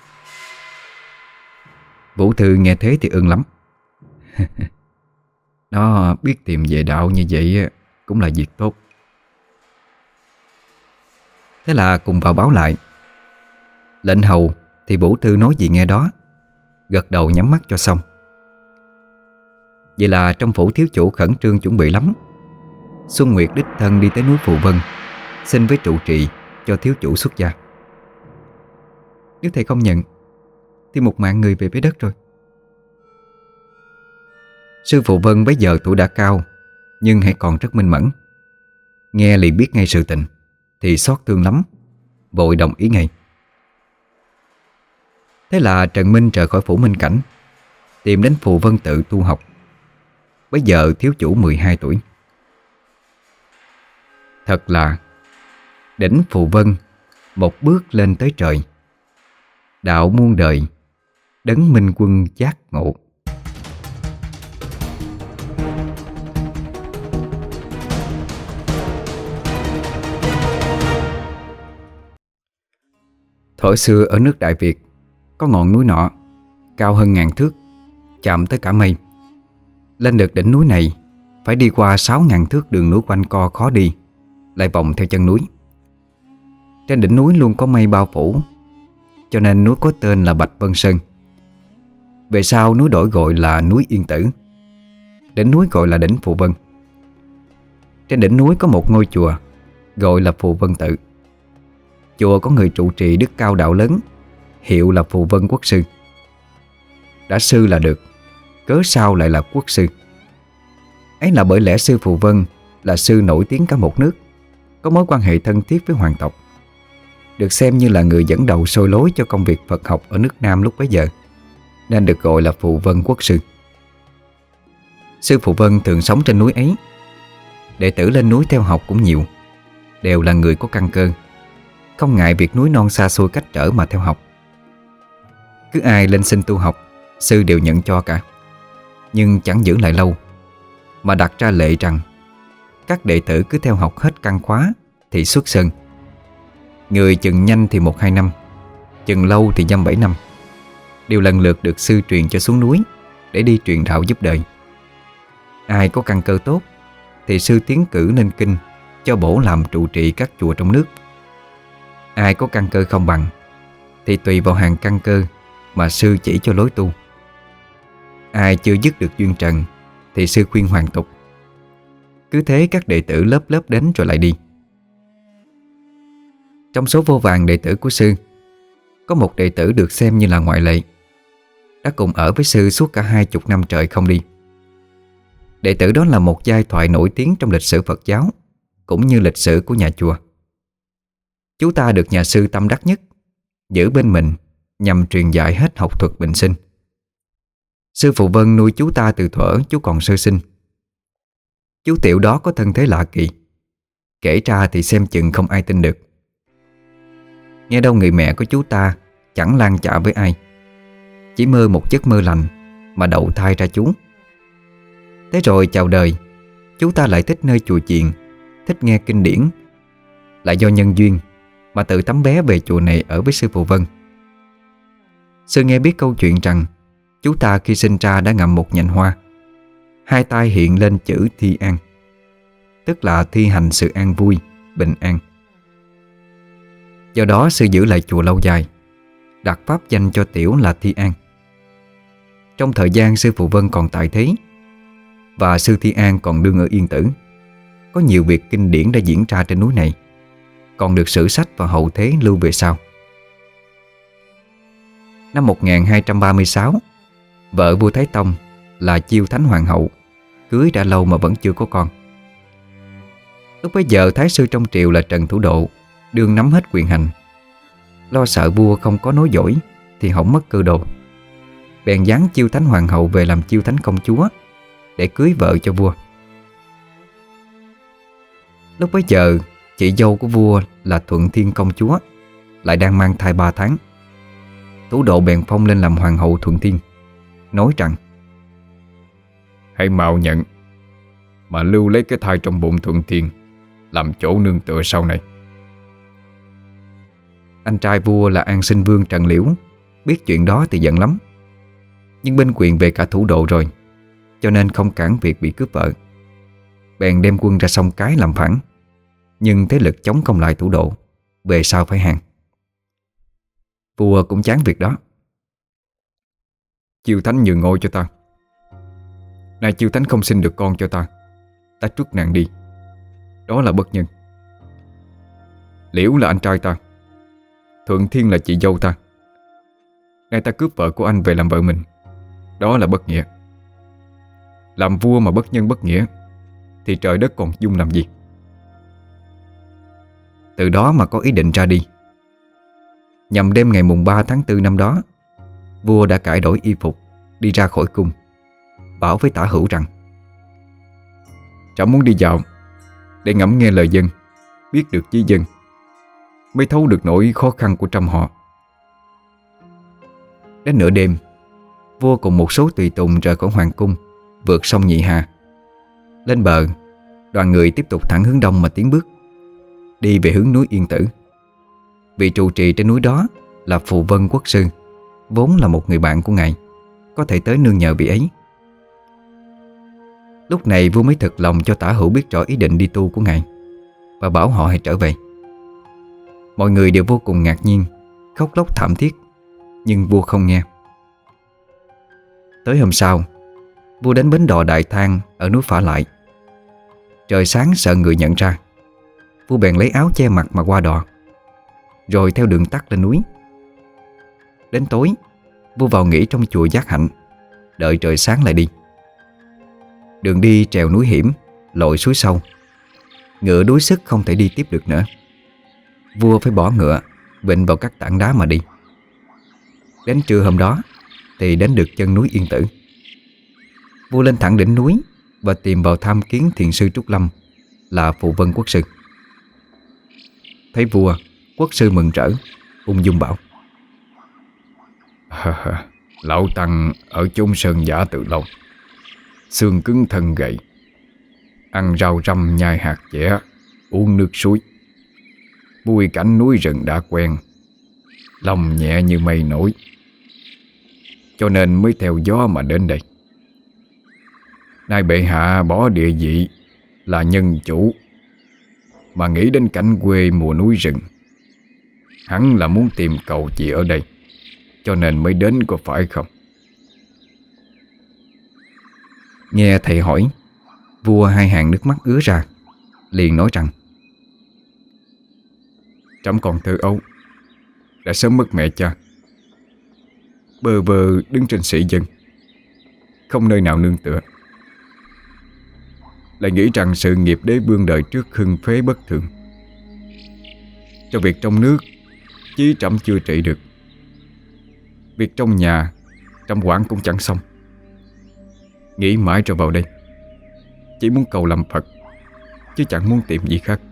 Vũ Thư nghe thế thì ưng lắm. Nó biết tìm về đạo như vậy cũng là việc tốt. Thế là cùng vào báo lại. Lệnh hầu thì Vũ Thư nói gì nghe đó, gật đầu nhắm mắt cho xong. Vậy là trong phủ thiếu chủ khẩn trương chuẩn bị lắm. Xuân Nguyệt đích thân đi tới núi Phù Vân, xin với trụ trì cho thiếu chủ xuất gia. Nếu thầy không nhận thì một mạng người về với đất rồi. Sư phụ Vân bấy giờ tuổi đã cao, nhưng hãy còn rất minh mẫn. Nghe liền biết ngay sự tình thì xót thương lắm, vội đồng ý ngay. Thế là Trần Minh rời khỏi phủ Minh Cảnh, tìm đến Phù Vân tự tu học. Bấy giờ thiếu chủ 12 tuổi. Thật là đỉnh Phù Vân, một bước lên tới trời. Đạo muôn đời, đấng minh quân giác ngộ. Thuở xưa ở nước Đại Việt có ngọn núi nọ, cao hơn 1000 thước, chạm tới cả mây. Lên được đỉnh núi này phải đi qua 6000 thước đường núi quanh co khó đi, lại vòng theo chân núi. Trên đỉnh núi luôn có mây bao phủ, cho nên núi có tên là Bạch Vân Sơn. Về sau núi đổi gọi là núi Yên Tử, đỉnh núi gọi là đỉnh Phù Vân. Trên đỉnh núi có một ngôi chùa gọi là Phù Vân Tự. Chùa có người trụ trì đức cao đạo lớn, hiệu là Phù Vân Quốc Sư. Đã sư là được, cớ sao lại là quốc sư? Ấy là bởi lẽ sư Phù Vân là sư nổi tiếng cả một nước, có mối quan hệ thân thiết với hoàng tộc, được xem như là người dẫn đầu soi lối cho công việc Phật học ở nước Nam lúc bấy giờ, nên được gọi là Phù Vân Quốc Sư. Sư Phù Vân thường sống trên núi ấy. Đệ tử lên núi theo học cũng nhiều, đều là người có căn cơ, không ngại việc núi non xa xôi cách trở mà theo học. Cứ ai lên xin tu học, sư đều nhận cho cả. Nhưng chẳng giữ lại lâu, mà đặt ra lệ rằng các đệ tử cứ theo học hết căn khóa thì xuất sơn. Người chừng nhanh thì 1-2 năm, chừng lâu thì 5-7 năm, đều lần lượt được sư truyền cho xuống núi để đi truyền đạo giúp đời. Ai có căn cơ tốt thì sư tiến cử lên kinh cho bổ làm trụ trì các chùa trong nước. Ai có căn cơ không bằng thì tùy vào hàng căn cơ mà sư chỉ cho lối tu. Ai chưa dứt được duyên trần thì sư khuyên hoàn tục. Cứ thế các đệ tử lớp lớp đến rồi lại đi. Trong số vô vàn đệ tử của sư, có một đệ tử được xem như là ngoại lệ, đã cùng ở với sư suốt cả 20 năm trời không đi. Đệ tử đó là một giai thoại nổi tiếng trong lịch sử Phật giáo, cũng như lịch sử của nhà chùa. Chú ta được nhà sư tâm đắc nhất giữ bên mình nhằm truyền dạy hết học thuật bình sinh. Sư Phụ Vân nuôi chú ta từ thuở chú còn sơ sinh. Chú tiểu đó có thân thế lạ kỳ, kể ra thì xem chừng không ai tin được. Nghe đâu người mẹ của chú ta chẳng lan chạ với ai, chỉ mơ một giấc mơ lành mà đậu thai ra chú. Thế rồi chào đời, chú ta lại thích nơi chùa chiền, thích nghe kinh điển. Lại do nhân duyên mà tự tắm bé về chùa này ở với sư Phụ Vân. Sư nghe biết câu chuyện rằng chú ta khi sinh ra đã ngậm một nhành hoa, hai tay hiện lên chữ Thi An, tức là thi hành sự an vui, bình an. Do đó sư giữ lại chùa lâu dài, đặt pháp danh cho tiểu là Thi An. Trong thời gian sư Phụ Vân còn tại thế và sư Thi An còn đương ở Yên Tử, có nhiều việc kinh điển đã diễn ra trên núi này, còn được sử sách và hậu thế lưu về sau. Năm 1236, vợ vua Thái Tông là Chiêu Thánh Hoàng hậu cưới đã lâu mà vẫn chưa có con. Lúc bấy giờ thái sư trong triều là Trần Thủ Độ đương nắm hết quyền hành, lo sợ vua không có nối dõi thì hỏng mất cơ đồ, bèn giáng Chiêu Thánh Hoàng hậu về làm Chiêu Thánh công chúa để cưới vợ cho vua. Lúc bấy giờ chị dâu của vua là Thuận Thiên công chúa lại đang mang thai 3 tháng. Thủ Độ bèn phong lên làm hoàng hậu Thuận Thiên, nói rằng: hãy mạo nhận mà lưu lấy cái thai trong bụng Thuận Thiên làm chỗ nương tựa sau này. Anh trai vua là An Sinh Vương Trần Liễu biết chuyện đó thì giận lắm, nhưng binh quyền về cả Thủ Độ rồi, cho nên không cản việc bị cướp vợ. Bèn đem quân ra sông Cái làm phản, nhưng thế lực chống không lại Thủ Độ, về sau phải hàng. Vua cũng chán việc đó. Chiêu Thánh nhường ngôi cho ta. Nay Chiêu Thánh không sinh được con cho ta, ta truất nàng đi. Đó là bất nhân. Liễu là anh trai ta, Thuận Thiên là chị dâu ta. Nay ta cướp vợ của anh về làm vợ mình, đó là bất nghĩa. Làm vua mà bất nhân bất nghĩa thì trời đất còn dung làm gì? Từ đó mà có ý định ra đi. Nhằm đêm ngày mùng 3 tháng 4 năm đó, vua đã cải đổi y phục, đi ra khỏi cung, bảo với Tả Hữu rằng: Trẫm muốn đi dạo để ngẫm nghe lời dân, biết được chí dân, mới thấu được nỗi khó khăn của trăm họ. Đến nửa đêm, vua cùng một số tùy tùng rời khỏi hoàng cung, vượt sông Nhị Hà. Lên bờ, đoàn người tiếp tục thẳng hướng đông mà tiến bước, đi về hướng núi Yên Tử. Vị trụ trì trên núi đó là Phù Vân Quốc sư, vốn là một người bạn của ngài, có thể tới nương nhờ vị ấy. Lúc này vua mới thực lòng cho Tả Hữu biết rõ ý định đi tu của ngài, và bảo họ hãy trở về. Mọi người đều vô cùng ngạc nhiên, khóc lóc thảm thiết, nhưng vua không nghe. Tới hôm sau, vua đến bến đò Đại Thang ở núi Phả Lại. Trời sáng sợ người nhận ra, vua bèn lấy áo che mặt mà qua đò, rồi theo đường tắt lên núi. Đến tối, vua vào nghỉ trong chùa Giác Hạnh, đợi trời sáng lại đi. Đường đi trèo núi hiểm, lội suối sâu, ngựa đuối sức không thể đi tiếp được nữa. Vua phải bỏ ngựa, vịn vào các tảng đá mà đi. Đến trưa hôm đó thì đến được chân núi Yên Tử. Vua lên thẳng đỉnh núi và tìm vào tham kiến thiền sư Trúc Lâm là Phù Vân Quốc sư. Thấy vua, quốc sư mừng rỡ, ung dung bảo: Lão Tăng ở chốn sơn giả từ lâu, xương cứng thân gầy, ăn rau răm nhai hạt dẻ, uống nước suối, vui cảnh núi rừng đã quen, lòng nhẹ như mây nổi, cho nên mới theo gió mà đến đây. Nay bệ hạ bỏ địa vị là nhân chủ mà nghĩ đến cảnh quê mùa núi rừng, hẳn là muốn tìm cầu chị ở đây, cho nên mới đến, có phải không? Nghe thầy hỏi, vua hai hàng nước mắt ứa ra, liền nói rằng: Trẫm còn thơ ấu, đã sớm mất mẹ cha, bơ vơ đứng trên sĩ dân, không nơi nào nương tựa. Lại nghĩ rằng sự nghiệp đế vương đời trước hưng phế bất thường, cho việc trong nước chí trẫm chưa trị được, việc trong nhà trẫm quản cũng chẳng xong. Nghĩ mãi rồi vào đây, chỉ muốn cầu làm Phật, chứ chẳng muốn tìm gì khác.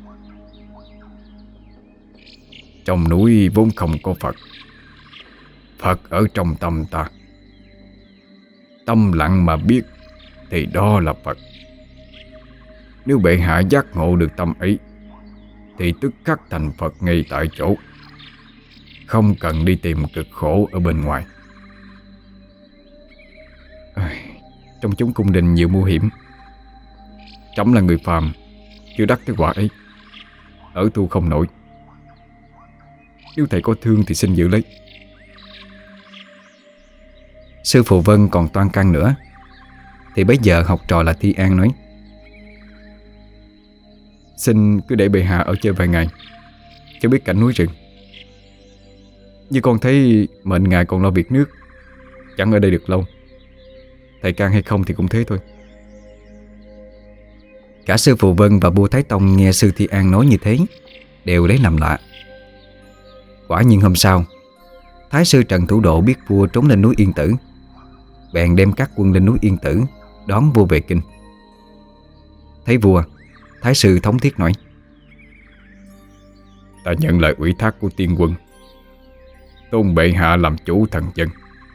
Trong núi vốn không có Phật, Phật ở trong tâm ta. Tâm lặng mà biết thì đó là Phật. Nếu bệ hạ giác ngộ được tâm ấy thì tức khắc thành Phật ngay tại chỗ, không cần đi tìm cực khổ ở bên ngoài. Trong chốn cung đình nhiều mưu hiểm, trẫm là người phàm, chưa đắc tới quả ấy, ở tu không nổi. Nếu thầy có thương thì xin giữ lấy. Sư Phù Vân còn toan can nữa, thì bấy giờ học trò là Thi An nói: Xin cứ để bệ hạ ở chơi vài ngày, cho biết cảnh núi rừng. Như con thấy mệnh ngài còn lo việc nước, chẳng ở đây được lâu. Thầy can hay không thì cũng thế thôi. Cả sư Phù Vân và vua Thái Tông nghe sư Thi An nói như thế, đều lấy làm lạ. Quả nhiên hôm sau, Thái sư Trần Thủ Độ biết vua trốn lên núi Yên Tử, bèn đem các quân lên núi Yên Tử đón vua về kinh. Thấy vua, Thái sư thống thiết nói: Ta nhận lời ủy thác của tiên quân, tôn bệ hạ làm chủ thần dân.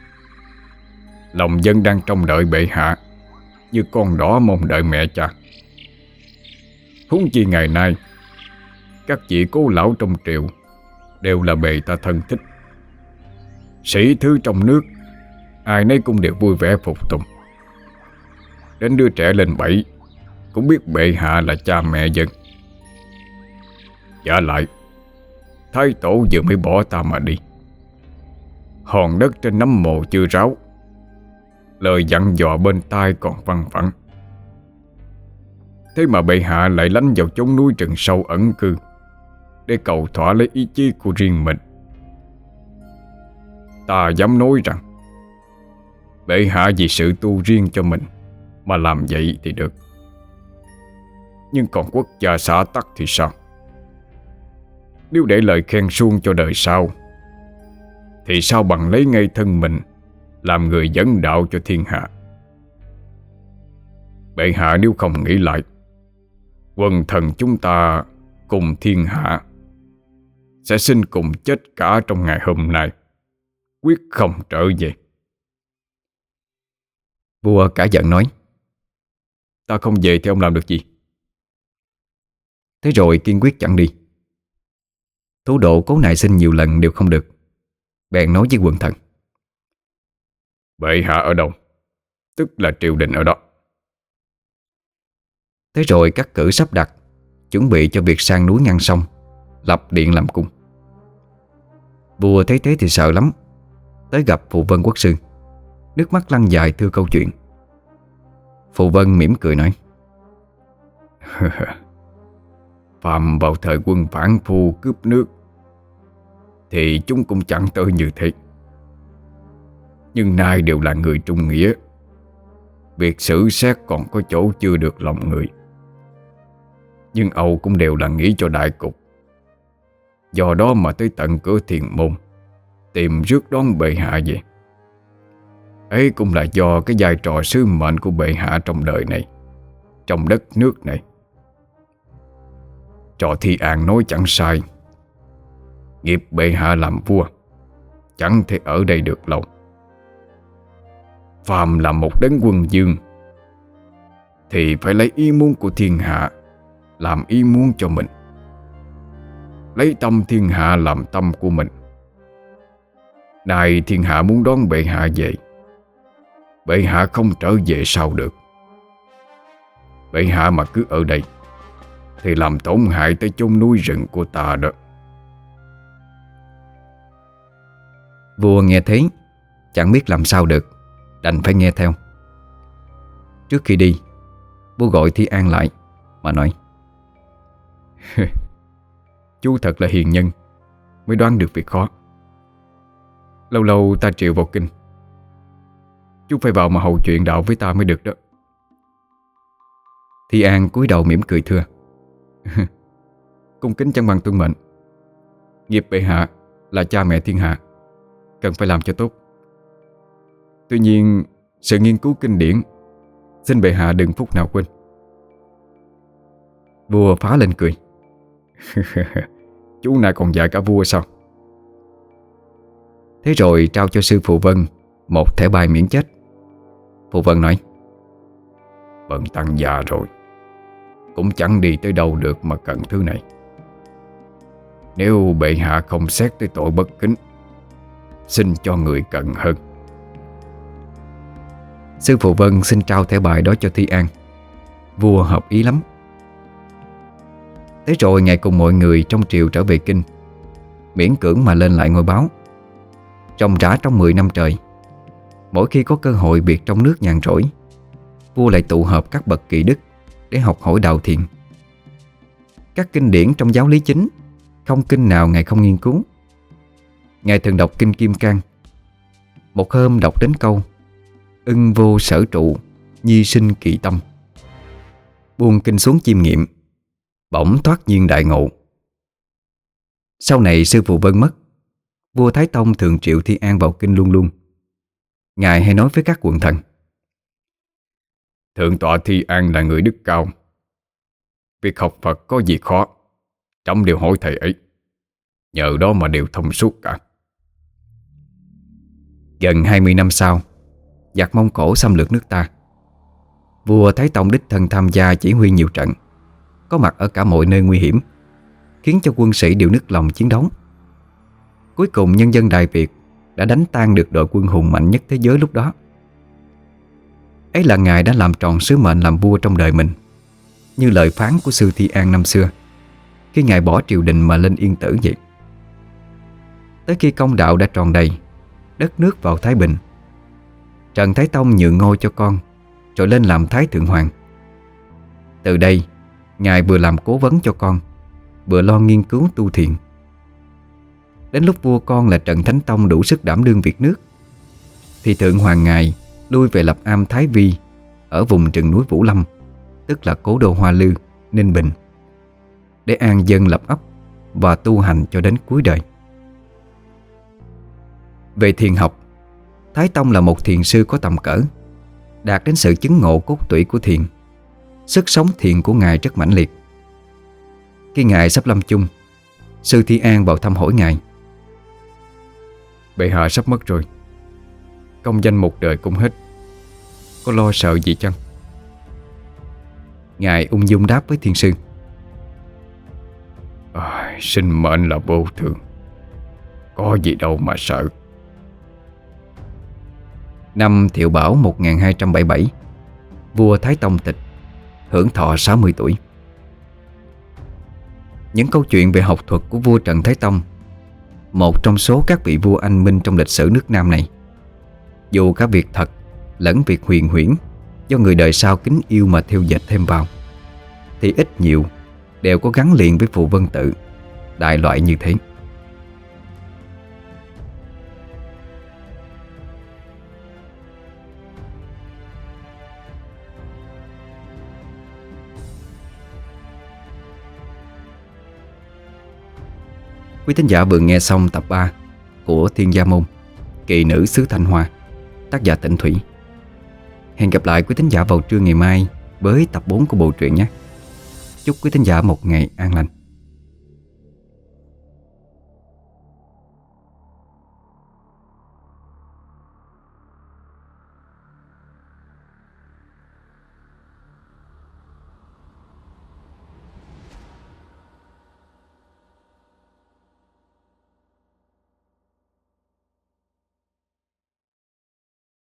Lòng dân đang trông đợi bệ hạ như con đỏ mong đợi mẹ cha. Huống chi ngày nay, các vị cố lão trong triều đều là bề ta thân thích. Sĩ thứ trong nước ai nấy cũng đều vui vẻ phục tùng. Đến đứa trẻ lên 7 cũng biết bệ hạ là cha mẹ dân. Giả lại, Thái tổ vừa mới bỏ ta mà đi, hòn đất trên nấm mồ chưa ráo, lời dặn dò bên tai còn văng vẳng. Thế mà bệ hạ lại lánh vào chốn núi rừng sâu ẩn cư để cầu thỏa lấy ý chí của riêng mình. Ta dám nói rằng bệ hạ vì sự tu riêng cho mình mà làm vậy thì được, nhưng còn quốc gia xã tắc thì sao? Nếu để lời khen suông cho đời sau thì sao bằng lấy ngay thân mình làm người dẫn đạo cho thiên hạ. Bệ hạ nếu không nghĩ lại, quần thần chúng ta cùng thiên hạ sẽ sinh cùng chết cả trong ngày hôm nay, quyết không trở về. Vua cả giận nói: Ta không về thì ông làm được gì? Thế rồi kiên quyết chặn đi. Thủ độ cố nài xin nhiều lần đều không được, bèn nói với quần thần: Bệ hạ ở đâu, tức là triều đình ở đó. Thế rồi các cử sắp đặt, chuẩn bị cho việc sang núi ngăn sông, lập điện làm cung. Vua thấy thế thì sợ lắm, tới gặp Phù Vân quốc sư, nước mắt lăn dài thưa câu chuyện. Phù Vân mỉm cười nói: Phàm vào thời quân phản phu cướp nước thì chúng cũng chẳng tới như thế, nhưng nay đều là người trung nghĩa, việc xử xét còn có chỗ chưa được lòng người. Nhưng Âu cũng đều là nghĩ cho đại cục, do đó mà tới tận cửa Thiền Môn tìm rước đón bệ hạ về. Ấy cũng là do cái vai trò sứ mệnh của bệ hạ trong đời này, trong đất nước này. Trò Thi An nói chẳng sai, nghiệp bệ hạ làm vua chẳng thể ở đây được lâu. Phàm là một đấng quân vương thì phải lấy ý muốn của thiên hạ làm ý muốn cho mình, lấy tâm thiên hạ làm tâm của mình. Nay thiên hạ muốn đón bệ hạ về, bệ hạ không trở về sao được. Bệ hạ mà cứ ở đây thì làm tổn hại tới chốn núi rừng của ta đó. Vua nghe thấy chẳng biết làm sao được, đành phải nghe theo. Trước khi đi, vua gọi Thi An lại mà nói: Chú thật là hiền nhân, mới đoán được việc khó. Lâu lâu ta triệu vào kinh, chú phải vào mà hầu chuyện đạo với ta mới được đó. Thi An cúi đầu mỉm cười thưa: Cung kính chẳng bằng tuân mệnh. Nghiệp bệ hạ là cha mẹ thiên hạ, cần phải làm cho tốt. Tuy nhiên sự nghiên cứu kinh điển xin bệ hạ đừng phút nào quên. Vua phá lên cười: Chú này còn dạy cả vua sao? Thế rồi trao cho sư Phù Vân một thẻ bài miễn chết. Phù Vân nói: Bần tăng già rồi, cũng chẳng đi tới đâu được mà cần thứ này. Nếu bệ hạ không xét tới tội bất kính, xin cho người cần hơn. Sư Phù Vân xin trao thẻ bài đó cho Thi An. Vua hợp ý lắm. Thế rồi ngài cùng mọi người trong triều trở về kinh, miễn cưỡng mà lên lại ngôi báo. Ròng rã trong 10 năm trời, mỗi khi có cơ hội việc trong nước nhàn rỗi, vua lại tụ họp các bậc kỳ đức để học hỏi đạo thiền. Các kinh điển trong giáo lý chính, không kinh nào ngài không nghiên cứu. Ngài thường đọc kinh Kim Cang. Một hôm đọc đến câu ưng vô sở trụ, nhi sinh kỳ tâm, buông kinh xuống chiêm nghiệm, bỗng thoát nhiên đại ngộ. Sau này sư Phù Vân mất, vua Thái Tông thường triệu Thi An vào kinh luôn luôn. Ngài hay nói với các quần thần: Thượng tọa Thi An là người đức cao, việc học Phật có gì khó, trẫm đều hỏi thầy ấy, nhờ đó mà đều thông suốt cả. Gần 20 năm sau, giặc Mông Cổ xâm lược nước ta. Vua Thái Tông đích thân tham gia chỉ huy nhiều trận, có mặt ở cả mọi nơi nguy hiểm, khiến cho quân sĩ đều nức lòng chiến đấu. Cuối cùng nhân dân Đại Việt đã đánh tan được đội quân hùng mạnh nhất thế giới lúc đó. Ấy là ngài đã làm tròn sứ mệnh làm vua trong đời mình, như lời phán của sư Thi An năm xưa, khi ngài bỏ triều đình mà lên Yên Tử vậy. Tới khi công đạo đã tròn đầy, đất nước vào thái bình. Trần Thái Tông nhượng ngôi cho con, rồi lên làm Thái Thượng Hoàng. Từ đây, ngài vừa làm cố vấn cho con, vừa lo nghiên cứu tu thiền. Đến lúc vua con là Trần Thánh Tông đủ sức đảm đương việc nước, thì Thượng Hoàng ngài lui về lập am Thái Vi ở vùng rừng núi Vũ Lâm, tức là cố đô Hoa Lư, Ninh Bình, để an dân lập ấp và tu hành cho đến cuối đời. Về thiền học, Thái Tông là một thiền sư có tầm cỡ, đạt đến sự chứng ngộ cốt tủy của thiền. Sức sống thiền của ngài rất mãnh liệt. Khi ngài sắp lâm chung, Sư Thi An vào thăm hỏi ngài. Bệ hạ sắp mất rồi, công danh một đời cũng hết, có lo sợ gì chăng? Ngài ung dung đáp với thiền sư: Sinh mệnh là vô thường, có gì đâu mà sợ. Năm Thiệu Bảo 1277, vua Thái Tông tịch, hưởng thọ 60 tuổi. Những câu chuyện về học thuật của vua Trần Thái Tông, một trong số các vị vua anh minh trong lịch sử nước Nam này, dù cả việc thật lẫn việc huyền huyễn do người đời sau kính yêu mà theo dệt thêm vào, thì ít nhiều đều có gắn liền với Phù Vân Tự, đại loại như thế. Quý thính giả vừa nghe xong tập 3 của Thiên Gia Môn, Kỳ Nữ xứ Thanh Hoa, tác giả Tĩnh Thủy. Hẹn gặp lại quý thính giả vào trưa ngày mai với tập 4 của bộ truyện nhé. Chúc quý thính giả một ngày an lành.